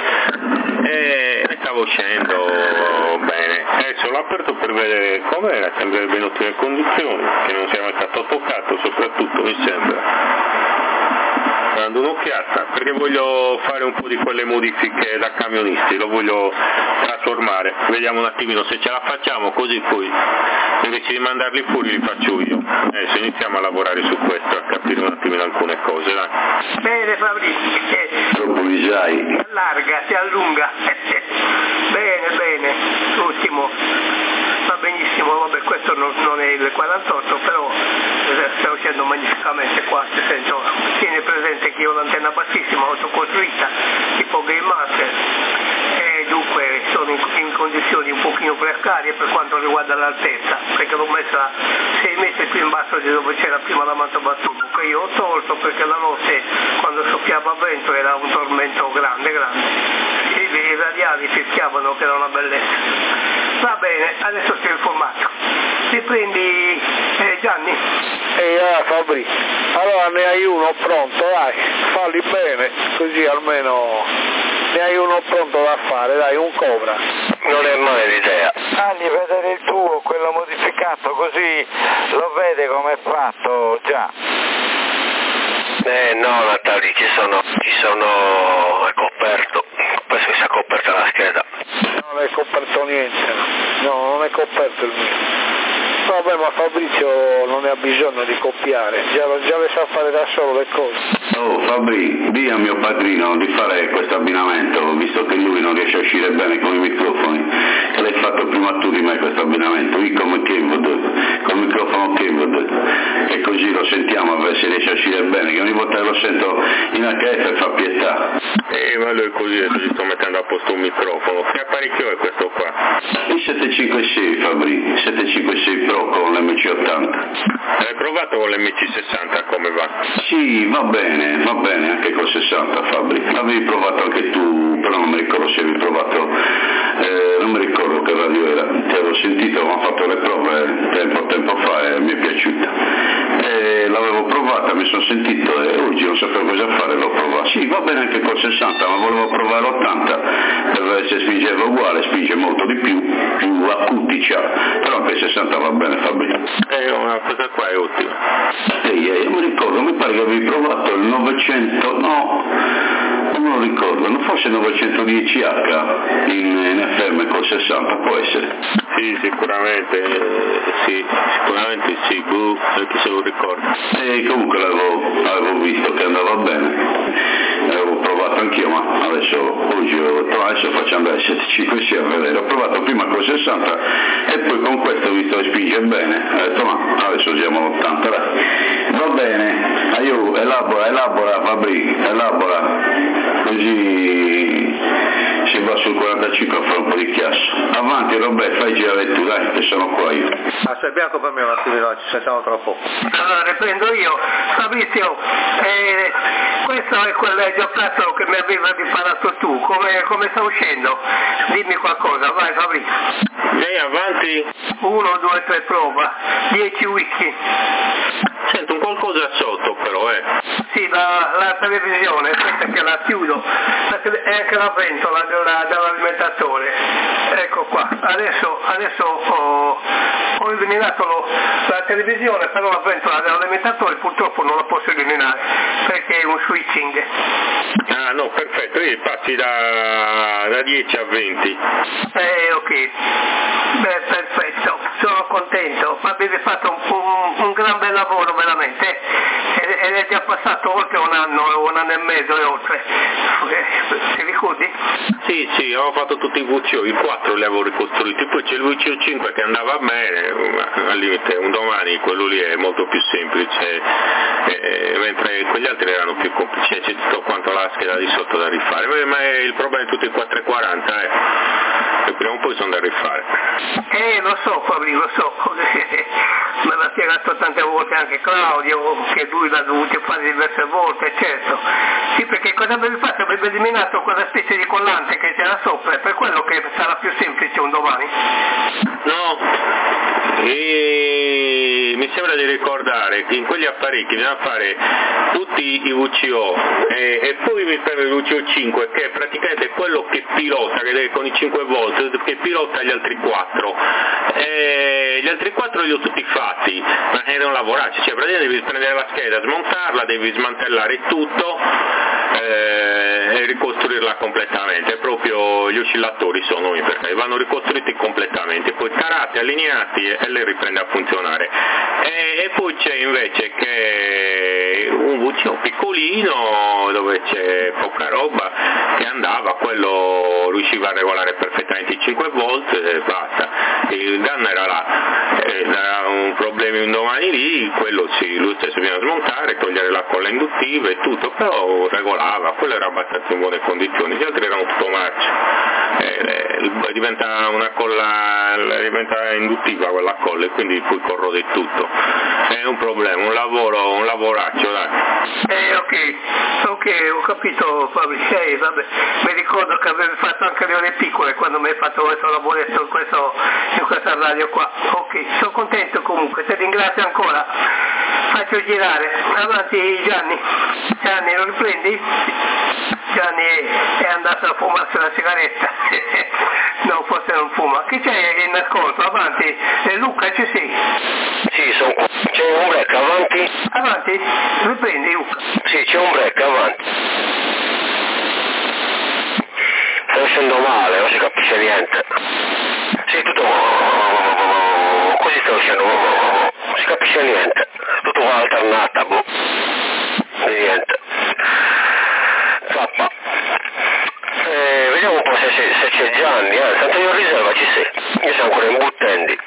e stavo uscendo bene. Adesso l'ho aperto per vedere com'era, sembra in ottime condizioni, che non sia mai stato toccato, soprattutto mi sembra. Dando un'occhiata perché voglio fare un po' di quelle modifiche da camionisti, lo voglio trasformare, vediamo un attimino se ce la facciamo, così poi invece di mandarli fuori li faccio io. Adesso iniziamo a lavorare su questo, a capire un attimino alcune cose, dai. Bene Fabrizio, troppo visai. Si allunga. Bene, l'ultimo. Va benissimo, vabbè, questo non è il 48, però sta uscendo magnificamente qua, si sento. Tieni presente che io ho l'antenna bassissima, autocostruita, tipo Game Master, e dunque sono in condizioni un pochino precarie per quanto riguarda l'altezza, perché l'ho messa 6 metri più in basso di dove c'era prima la Mantobattubo, che io ho tolto perché la notte quando soffiava vento era un tormento grande. I radiali fischiavano che era una bellezza. Va bene, adesso ti ho informato. Ti prendi Gianni? Fabrizio, allora ne hai uno pronto, dai, falli bene, così almeno ne hai uno pronto da fare, dai, un Cobra. Non è male l'idea. Fagli vedere il tuo, quello modificato, così lo vede come è fatto già. No Natali, ci sono, è coperto, penso che sia coperta la scheda. Non è coperto niente, no, non è coperto il mio. Vabbè, ma Fabrizio non ne ha bisogno di copiare, già le sa fare da solo le cose. Oh Fabri, di a mio padrino di fare questo abbinamento, visto che lui non riesce a uscire bene con i microfoni, che l'hai fatto prima tu di me questo abbinamento, io come Kenwood, con il microfono Kenwood, e così lo sentiamo a vedere se riesce a uscire bene, che ogni volta che lo sento in HF fa pietà. Ma lui così adesso ci sto mettendo a posto un microfono, che apparecchio è questo qua? Il 756 Fabri, 756 Pro con l'MC80. L'hai provato con l'MC60, come va? Sì, va bene, anche col 60 Fabri. L'avevi provato anche tu, però non mi ricordo se avevi provato, non mi ricordo che radio era, ti avevo sentito, avevo fatto le prove tempo fa e mi è piaciuta. L'avevo provata, mi sono sentito e oggi non sapevo cosa fare, l'ho provata. Sì, va bene anche col 60, ma volevo provare l'80 per vedere se spingeva uguale, spinge molto di più acuti c'ha, però anche il 60 va bene Fabri. Una cosa qua è ottima. Io mi ricordo, mi pare che avevi provato il 900, no, non me lo ricordo, forse il 910H in FM col 60, può essere? Sì, sicuramente sì, chi se lo ricorda. Comunque l'avevo visto che andava bene, l'avevo provato anch'io, ma oggi ho detto adesso faccio andare il 756 a vedere, ho provato prima col 60 e poi con questo ho visto che spinge bene, ho detto ma adesso usiamo l'80, dai. Va bene, elabora Fabri, così si va sul 45 a fare un po' di chiasso. Avanti Roberto, fai girare tu, dai, che sono qua io. Sei bianco per me un attimino, ci sentiamo tra poco. Allora riprendo io. Fabrizio, questo è quel giocattolo che mi avevi imparato tu, come sta uscendo? Dimmi qualcosa, vai Fabrizio. Lei avanti? 1, 2, 3 prova, 10 whisky. Sento un qualcosa sotto però, Sì, sì, la televisione, aspetta che la chiudo, è anche la ventola dell'alimentatore. Ecco qua, adesso ho eliminato la televisione, però la ventola dell'alimentatore purtroppo non la posso eliminare perché è un switching. Ah no, perfetto, quindi passi da 10 a 20. Ok, beh, perfetto, sono contento, avete fatto un gran bel lavoro veramente, ed è già passato oltre un anno e mezzo e oltre, ti ricordi? Sì, avevo fatto tutti i VCO, i 4 li avevo ricostruiti, poi c'è il VCO 5 che andava bene, ma al limite un domani quello lì è molto più semplice, mentre quegli altri erano più complici, c'è tutto quanto la scheda di sotto da rifare, ma il problema di tutti i 440 che prima o poi sono da rifare. Lo so Fabri, lo so, me l'ha spiegato tante volte anche Claudio, che lui l'ha dovuto fare diverse volte, certo. Sì, perché cosa avrebbe fatto? Avrebbe eliminato quella specie di collante che c'era sopra, è per quello che sarà più semplice un domani. No, mi sembra di ricordare che in quegli apparecchi bisogna fare tutti i VCO e poi mi preme il VCO 5 che è praticamente quello che pilota, che con i 5 volt, che pilota gli altri 4. Gli altri 4 li ho tutti fatti, ma erano lavorati, cioè praticamente devi prendere la scheda, smontarla, devi smantellare tutto e ricostruirla completamente, proprio gli oscillatori sono perché vanno ricostruiti completamente, poi carati, allineati e le riprende a funzionare. E poi c'è invece che un VCO piccolino dove c'è poca roba che andava, quello riusciva a regolare perfettamente i 5 volt e basta, il danno era là, era un problema un domani lì, quello sì, lui stesso viene a smontare, togliere la colla induttiva e tutto, però regolava, quello era abbastanza in buone condizioni, gli altri erano tutto marcio, diventa una colla, diventa induttiva quella colla e quindi poi corrode tutto, è un problema, un lavoraccio dai. Ok, ho capito Fabio, vabbè, mi ricordo che avevi fatto anche le ore piccole quando mi hai fatto questo lavoretto in questa radio qua. Ok, sono contento comunque, ti ringrazio ancora. Faccio girare, avanti Gianni lo riprendi? Gianni è andato a fumarsi una sigaretta. No, forse non fuma. Chi c'è in ascolto? Avanti. Luca, ci sei? Sì, c'è un break, avanti. Avanti? Riprendi Luca? Sì, c'è un break, avanti. Sta uscendo male, non si capisce niente. Sì, tutto così sta uscendo, non si capisce niente. Tutto alternata, boh. Niente. Zappa. Vediamo un po' se c'è Gianni, tanto io in riserva ci sei. Io sono ancora in Buttendi.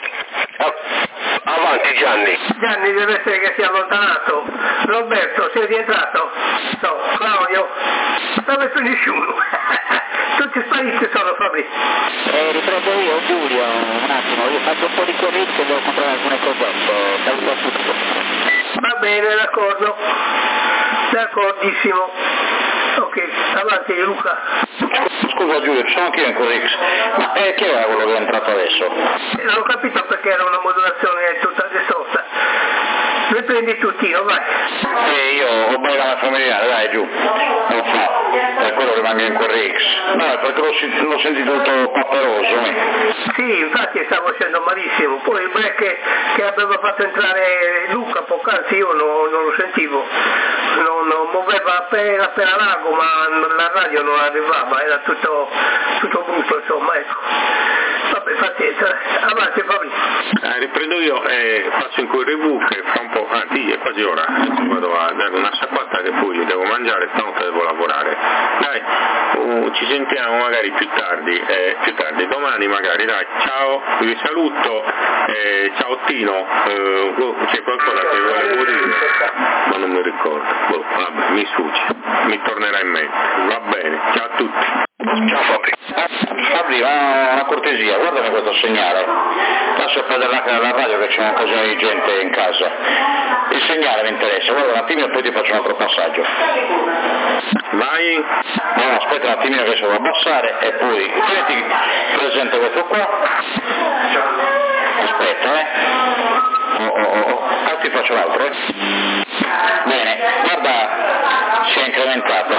Avanti Gianni deve essere che si è allontanato. Roberto, sei rientrato? No, Claudio, dove finisci uno? Tutti spariti sono Fabri. Riprendo io, Giulio, un attimo, io faccio un po' di chiarezza e devo comprare alcune cosette. Saluto a tutti. Va bene, d'accordo. D'accordissimo. Ok, avanti Luca. Scusa Giulio, sono anch'io in Corix, ma chi era quello che è entrato adesso? Non ho capito perché era una modulazione tutta distorta. Riprendi tuttino, vai. Io ho bella familiare, dai giù. Non fa, è quello che manca in Corix. No, perché l'ho sentito tutto papperoso. Sì, infatti stavo scendendo malissimo. Poi il break che aveva fatto entrare Luca poc'anzi io non lo sentivo. Non muoveva appena largo, ma la radio non arrivava, era tutto brutto, insomma, ecco. Vabbè, pazienza, avanti Fabio. Riprendo io e faccio in quel review che fra un po', è quasi ora, vado a dare una sciacquata che poi devo mangiare, stanotte devo lavorare. Dai, ci sentiamo magari più tardi, domani magari, dai, ciao, vi saluto, ciao Tino, c'è qualcosa che volevo dire, ma non mi ricordo, vabbè, mi sfugge, mi tornerà in mente, va bene, ciao a tutti. Ciao Fabri. Fabri, una cortesia, guardami questo segnale. Lascia prendere anche la radio che c'è una casina di gente in casa. Il segnale mi interessa, guarda un attimino e poi ti faccio un altro passaggio. Vai. No, aspetta un attimino che devo abbassare e poi ti presento questo qua. Aspetta, ti faccio l'altro, Bene, guarda, si è incrementato.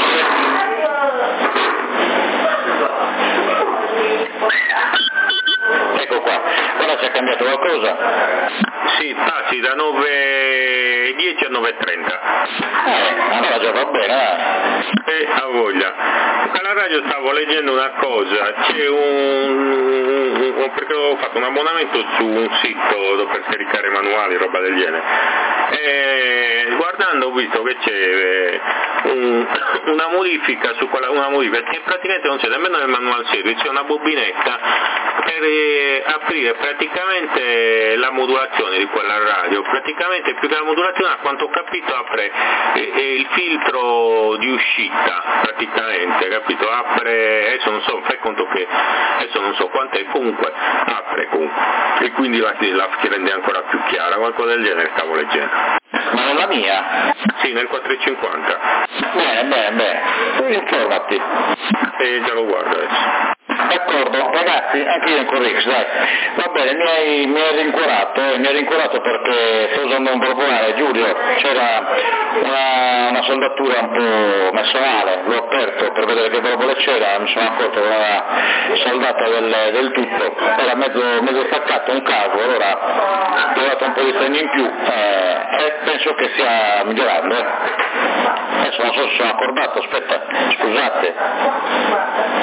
Ecco qua, ora si è cambiato qualcosa? Sì, passi da 9:10 a 9:30. Allora già va bene, Ha voglia. Alla radio stavo leggendo una cosa, c'è perché ho fatto un abbonamento su un sito per caricare manuali, roba del genere, e guardando ho visto che c'è una modifica che praticamente non c'è nemmeno nel manual service, c'è una bobinetta per aprire praticamente la modulazione di quella radio, praticamente più che la modulazione, a quanto ho capito apre il filtro di uscita praticamente, capito? Apre, adesso non so, fai conto che adesso non so quant'è, comunque apre comunque, e quindi la rende ancora più chiara, qualcosa del genere stavo leggendo. Ma nella mia? Sì, nel 450. Bene, informati. E già lo guardo adesso. D'accordo, ragazzi, anche io in Corrix, dai. Va bene, mi hai rincuorato perché sto usando un popolare, Giulio, c'era una soldatura un po' messa male, l'ho aperto per vedere che propole c'era, mi sono accorto che era saldata del tutto, era mezzo staccato un cavo, allora ho trovato un po' di segni in più e penso che sia migliorando. Adesso non so se sono accordato, aspetta, scusate.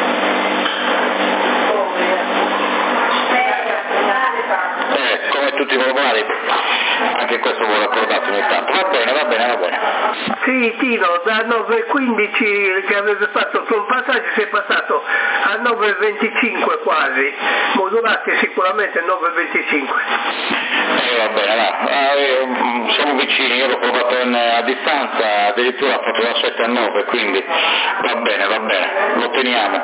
Come tutti i popolari, anche questo vuole accordato ogni tanto. Va bene. Sì, Tino, da 9:15 che avevi fatto il tuo passaggio sei passato a 9:25 quasi, modulati sicuramente 9:25. Va bene, siamo vicini, io l'ho provato a distanza, addirittura ho fatto da 7 a 9, quindi va bene, lo teniamo.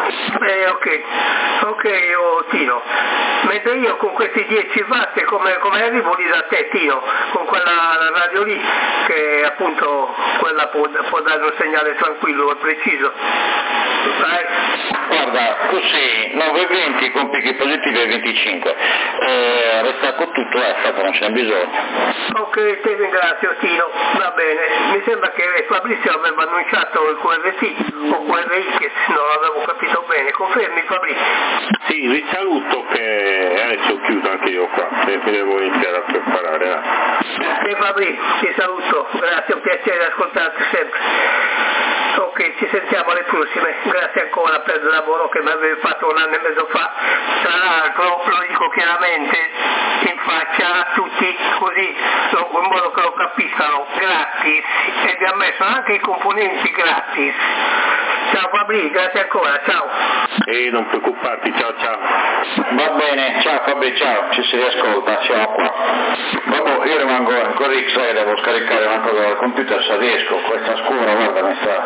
Ok, Tino, mentre io con questi 10 watt come arrivo lì da te, Tino, con quella radio lì, che appunto quella può dare un segnale tranquillo e preciso. Vai. Guarda, così 9:20 con picchi positivi e 25, resta con tutto, non ce n'è bisogno. Ok, ti ringrazio Tino, va bene, mi sembra che Fabrizio aveva annunciato il QRT o QRX, non l'avevo capito bene, confermi Fabrizio? Sì, vi saluto che adesso ho chiuso anche io qua, mi devo iniziare a preparare. E Fabrizio, ti saluto, grazie, è un piacere ascoltarti sempre. Ok, ci sentiamo alle prossime, grazie ancora per il lavoro che mi avevi fatto un anno e mezzo fa, tra l'altro lo dico chiaramente in faccia a tutti, così in modo che lo capiscano, gratis, e vi ha messo anche i componenti gratis. Ciao Fabri, grazie ancora, ciao. E non preoccuparti, ciao. Va bene, ciao Fabri, ciao, ci si riascolta, siamo qua. Dopo io rimango ancora X e devo scaricare una cosa dal computer se riesco, questa scuola guarda mi sta,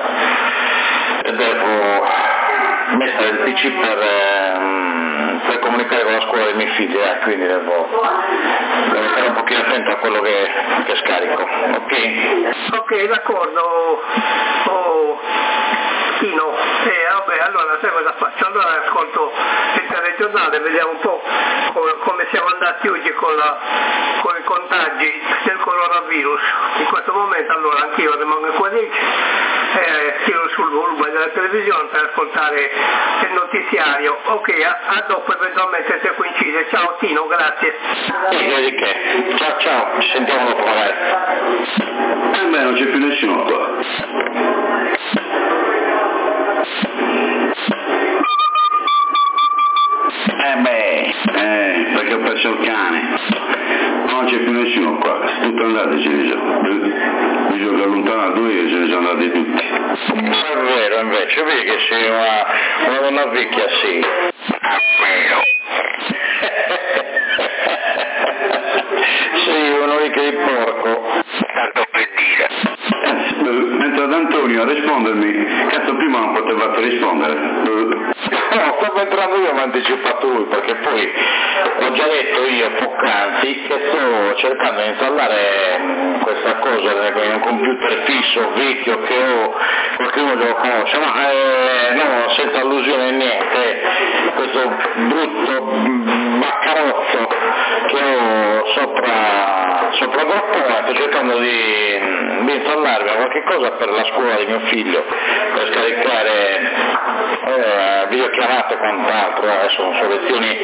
devo mettere il PC per comunicare con la scuola dei miei figli, quindi devo stare un pochino attento a quello che scarico, ok? Ok, d'accordo, Tino, vabbè, allora sai cosa faccio? Allora ascolto il telegiornale, vediamo un po' come siamo andati oggi con i contagi del coronavirus. In questo momento allora anch'io rimango qua dentro, tiro sul volume della televisione per ascoltare il notiziario. Ok, a dopo eventualmente se coincide. Ciao Tino, grazie. Di che? Ciao, ci sentiamo dopo magari. Beh, non c'è più nessuno qua. Perché ho perso il cane. Non c'è più nessuno qua, tutti andati ce ne sono. Mi sono allontanato io e ce ne sono andati tutti. È vero invece, vedi che sei una donna vecchia, sì. È vero. Sei uno di che porco. Tanto per dire. Mentre ad Antonio a rispondermi, cazzo prima non potevate rispondere. No, stavo entrando io ma ho anticipato lui, perché poi ho già detto io poc'anzi che sto cercando di installare questa cosa in un computer fisso, vecchio, che ho, qualcuno lo conosce, ma no, senza allusione a niente, questo brutto baccarozzo che ho sopra sto cercando di di installarmi qualche cosa per la scuola di mio figlio, per scaricare videochiamate e quant'altro, adesso non so, lezioni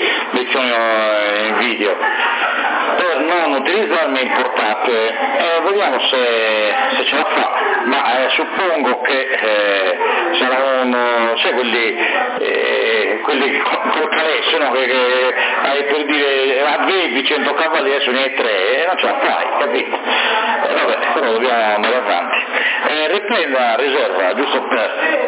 in video, per non utilizzarmi il portatile, vediamo se ce la fa, ma suppongo che saranno, sai, quelli col calesso, no? che hai per dire avevi 100 cavalli, adesso ne hai 3 e non ce la fai, capito? Vabbè, però dobbiamo andare avanti. Riprenda riserva, giusto per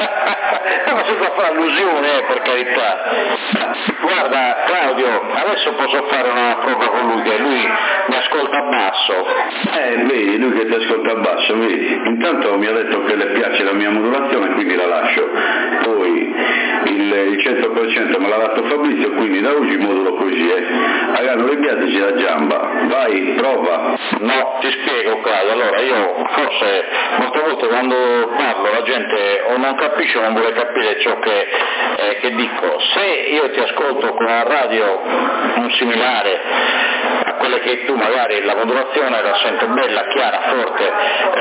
ma senza fare allusione, per carità. Guarda Claudio, adesso posso fare una prova con lui, che lui mi ascolta basso. Vedi, lui che ti ascolta basso, vedi. Intanto mi ha detto che le piace la mia modulazione, quindi la lascio. Poi il 100% me l'ha dato Fabrizio, quindi da oggi modulo così, Agano le biatici da Giamba. Vai, prova. No, ti spiego Claudio, allora io forse molte volte quando parlo la gente o non capisce o non vuole capire ciò che dico. Se io ti ascolto con una radio un similare a quelle che tu magari la modulazione la sento bella, chiara, forte,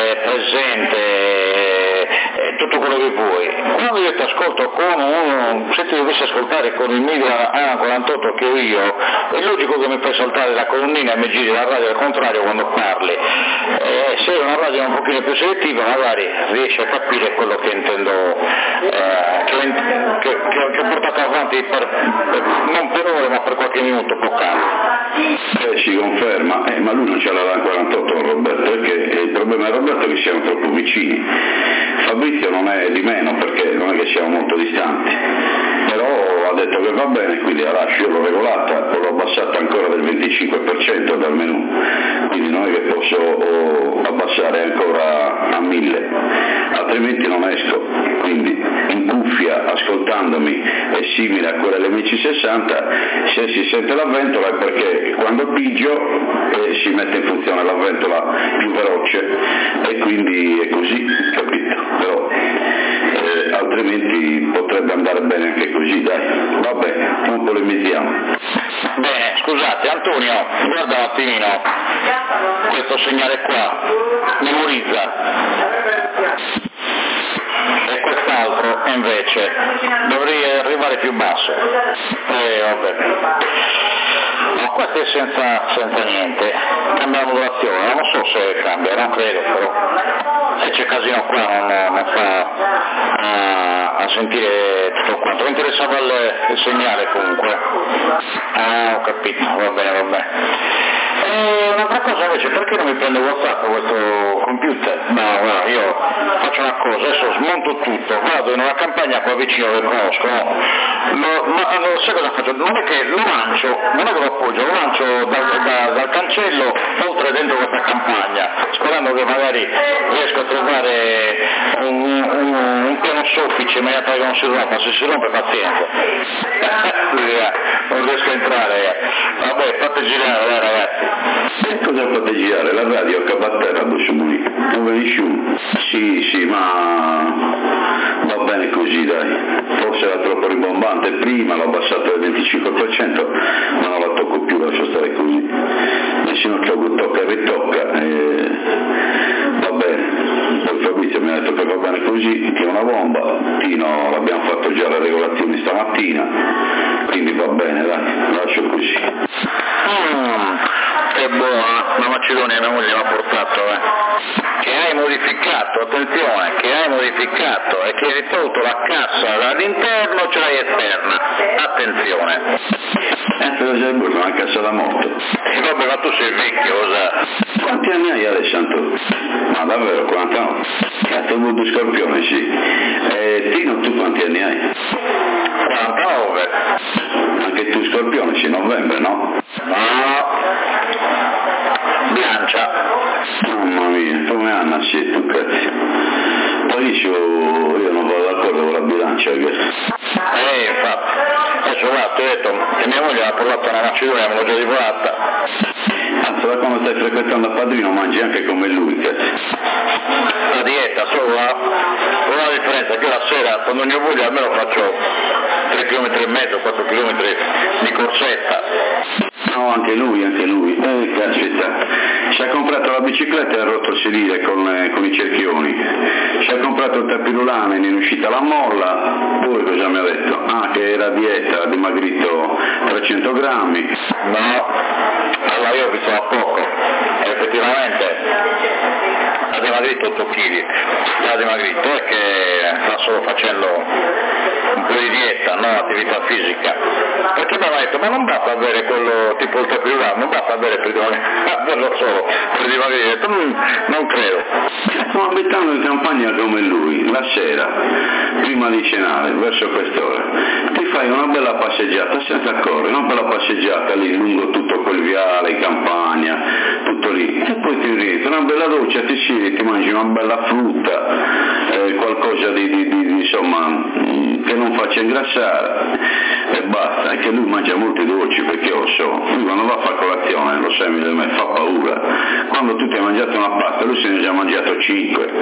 presente, tutto quello che vuoi. Quando io ti ascolto se ti dovessi ascoltare con il Midra A48 che ho io, è logico che mi fai saltare la colonnina e mi giri la radio al contrario quando parli. Se è una radio un pochino più selettiva magari riesci a capire quello che intendo, che ho portato avanti non per ore ma per qualche minuto poc'anzi. Si conferma, ma lui non c'ha la 48 con Roberto, perché il problema di Roberto è che siamo troppo vicini. Fabrizio non è di meno, perché non è che siamo molto distanti, però ha detto che va bene, quindi la lascio. Io l'ho regolata, l'ho abbassata ancora del 25% dal menu, quindi non è che posso abbassare ancora a 1000, altrimenti non esco. Quindi in cuffia, ascoltandomi, è simile a quella dell'MC60, se si sente la ventola è perché quando pigio si mette in funzione la ventola più veloce, e quindi è così, capito? Però altrimenti potrebbe andare bene anche così, dai. Vabbè, non polemizziamo. Bene, scusate Antonio, guarda un attimino questo segnale qua, memorizza. E quest'altro invece dovrei arrivare più basso. Vabbè. No, questo è senza niente, cambia la modulazione, non so se cambia, non credo, però se c'è casino qua non fa a sentire tutto quanto. Mi interessava il segnale comunque. Ho capito, va bene. Un'altra cosa invece, perché non mi prende WhatsApp questo computer? No, guarda, io faccio una cosa, adesso smonto tutto, vado in una campagna qua vicino che conosco, sai cosa faccio? Non è che lo lancio, non è che lo appoggio, lo lancio dal cancello oltre dentro questa campagna, sperando che magari riesco a trovare un piano soffice in maniera tale che non si rompa. Se si rompe pazienza. Non riesco a entrare. Vabbè, fate girare, ragazzi. Cosa fate girare? La radio a cabatterra addosso Muni. Non ve nessuno. Sì, ma va bene così, dai. Forse era troppo ribombante prima, l'ho abbassato del 25%, ma non la tocco più, lascio stare così. Nessuno tocca e ritocca. Va bene. Poi Fabrizio mi ha detto che va bene così, che è una bomba. Tino, l'abbiamo fatto già le regolazioni stamattina, quindi va bene, dai, lascio così. È buona, la Macedonia mia moglie mi ha portato, che hai modificato, attenzione, che hai modificato e che hai tolto la cassa dall'interno, ce l'hai esterna, attenzione. C'è una cassa da moto. Vabbè, ma tu sei vecchio, cosa? Quanti anni hai Alessandro? Ma davvero, 49? Cazzo, avuto Scorpione, sì. Tino, tu quanti anni hai? 49. Anche tu Scorpione, sì, novembre, no? No. Bilancia. Mamma mia, come Anna, sì, tu cazzo. Maurizio, io non vado d'accordo con la bilancia, che... infatti. Adesso guarda, ti ho detto che mia moglie ha portato una Macedonia, me l'ho già divorata. Anzi, da quando stai frequentando a Padrino mangi anche come lui, cazzo. La dieta, solo la differenza che la sera, quando mia moglie almeno faccio 3,5 km, 4 km di corsetta. No, No, anche lui. Caspita. Si è comprato la bicicletta e ha rotto il sedile con i cerchioni. Si è comprato il tapirulano e ne è uscita la molla. Poi cosa mi ha detto? Che era a dieta, ha dimagrito 300 grammi. No, allora io ho visto da poco, effettivamente ha dimagrito 8 kg, ha dimagrito perché sta solo facendo un po' di dieta, no? Attività fisica, perché mi ha detto ma non basta avere quello tipo il tapirulano, non basta avere per dimagrire, solo per dimagrire, non credo. Stiamo abitando in campagna come lui, la sera, prima di cenare, verso quest'ora, ti fai una bella passeggiata senza correre, una bella passeggiata lì lungo tutto quel viale, campagna, tutto lì, e poi ti rientri, una bella doccia, ti siedi, ti mangi una bella frutta, qualcosa di insomma che non faccia ingrassare e basta. È che lui mangia molti dolci, perché io lo so, lui quando va a fare colazione, lo sai, mi fa paura, quando tu ti hai mangiato una pasta lui se ne è già mangiato 5.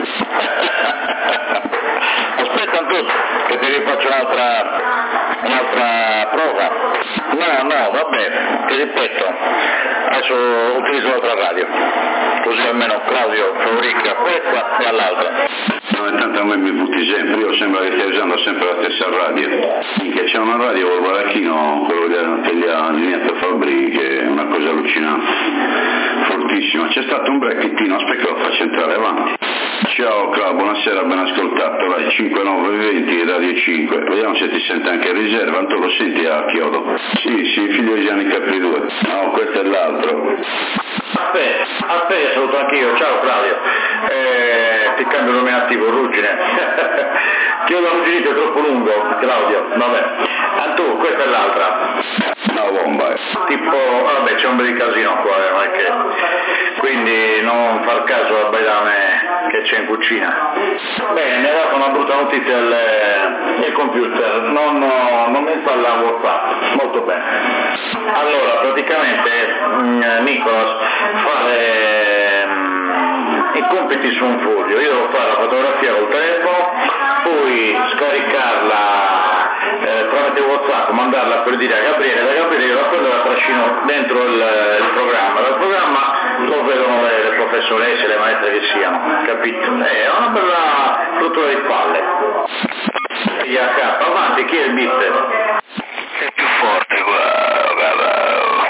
Aspetta Antonio che ti rifaccio un'altra prova. No, vabbè, ti ripeto, adesso utilizzo l'altra radio, così almeno Claudio favorisca questa e all'altra. No, intanto a me mi butti sempre, io sembra che stia usando sempre la stessa radio, che c'è una radio col baracchino, quello che gli ha allineato Fabri, che è una cosa allucinante, fortissima. C'è stato un break-tino, aspetta che lo faccio entrare avanti. Ciao Claudio, buonasera, ben ascoltato, vai 5920 Radio 5, vediamo se ti sente anche in riserva, tu lo senti a Chiodo? Sì, figlio di Gianni Capri 2, no, questo è l'altro. Aspetta, saluto anch'io, ciao Claudio, ti cambio il nominativo, Ruggine. Chiodo Rugginito è troppo lungo, Claudio, vabbè. Antù, questa è l'altra. No, bomba. Tipo, vabbè, c'è un bel casino qua, non è che... Quindi non far caso al bailame che c'è in cucina. Bene, mi ha dato una brutta notizia il computer, non mi installa WhatsApp, molto bene. Allora, praticamente Nicolas fa i compiti su un foglio, io devo fare la fotografia col telefono, poi scaricarla tramite WhatsApp, mandarla per dire a Gabriele, da Gabriele io la prendo e la trascino dentro il programma, dal programma lo vedono le professoresse, le maestre che siano, capito? È una bella struttura di palle. Avanti, chi è il mister? È più forte, guarda.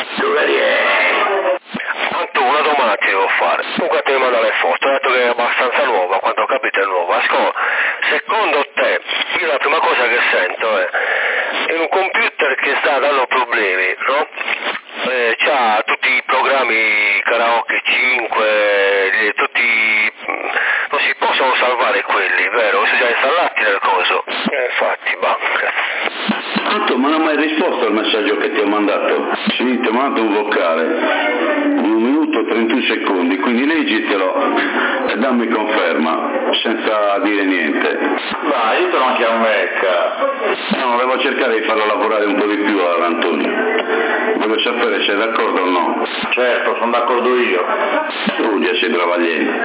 Quanto una domanda ti devo fare. Comunque ti mando le foto, ho detto che è abbastanza nuova, quando ho capito è nuova. Secondo te, io la prima cosa che sento è un computer che sta dando problemi, no? C'ha tutti i programmi karaoke 5, tutti, non si possono salvare quelli, vero? Si sono installati nel coso. Infatti, Tanto, ma non hai mai risposto al messaggio che ti ho mandato? Sì, ti ho mandato un vocale di 1 minuto e 31 secondi, quindi leggitelo e dammi conferma, senza dire niente. Dai, io te lo anche a un No, devo cercare di farlo lavorare un po' di più all'Antonio. Voglio sapere se è d'accordo o no. Certo, sono d'accordo io. Tu già sei travagliente.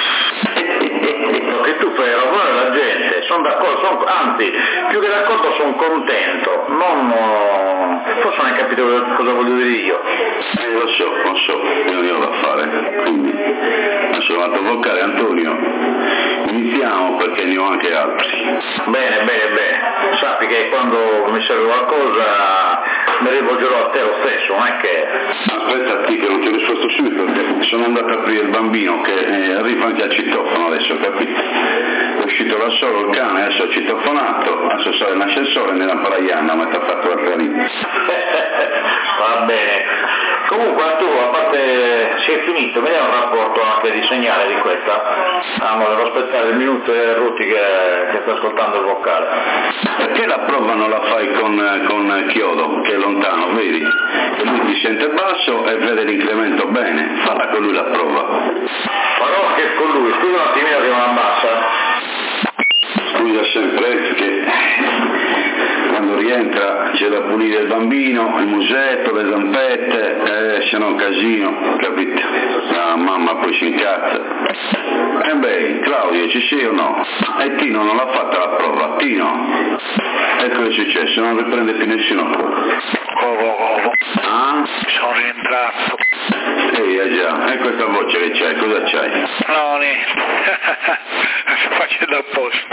Che tu fai lavorare la gente, sono d'accordo, anzi, più che d'accordo sono contento, forse non hai capito cosa voglio dire io. Lo so, io non ho da fare, quindi adesso vado a vocare Antonio, iniziamo perché ne ho anche altri. Bene, sappi che quando mi serve qualcosa mi rivolgerò a te lo stesso, non è che... Aspetta che non ti ho risposto subito perché sono andato a aprire il bambino che arriva anche al citofono adesso, capito? È uscito da solo il cane, adesso ho citofonato, adesso sale in ascensore nella Paraianna, ma ti ha fatto la carina. Va bene. Comunque tu, a parte si è finito, mi dai un rapporto anche di segnale di questa? Devo aspettare il minuto e Ruti che sta ascoltando il vocale. Perché la prova non la fai con Chiodo, che è lontano, vedi? E lui ti sente basso e vede l'incremento bene, falla con lui la prova. Farò che con lui, scusa un attimino che non abbassa. Scusa sempre che quando rientra c'è da pulire il bambino, il musetto, le zampette, se no un casino, capito? La mamma poi si incazza. Claudio, ci sei o no? E Tino non l'ha fatta la prova, Tino? Ecco che è successo, non riprende più nessuno. Oh. Ah? Sono rientrato. Già, e questa voce che c'hai, cosa c'hai? No, niente. Sto facendo apposta.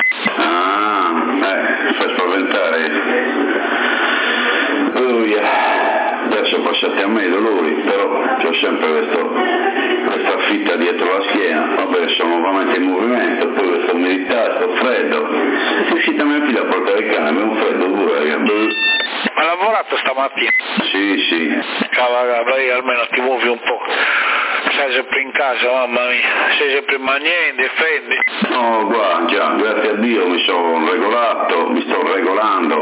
Fai spaventare. Adesso passate a me i dolori, però ho sempre questa fitta dietro la schiena, vabbè, sono nuovamente in movimento, poi questa umidità, sto freddo. È uscita mia figlia a portare il cane, abbiamo un freddo duro. Ma hai lavorato stamattina? Sì. Cavolo, almeno ti muovi un po'. Sei sempre in casa, mamma mia, sei sempre in maniera, fendi. No, guarda, grazie a Dio mi sono regolato, mi sto regolando.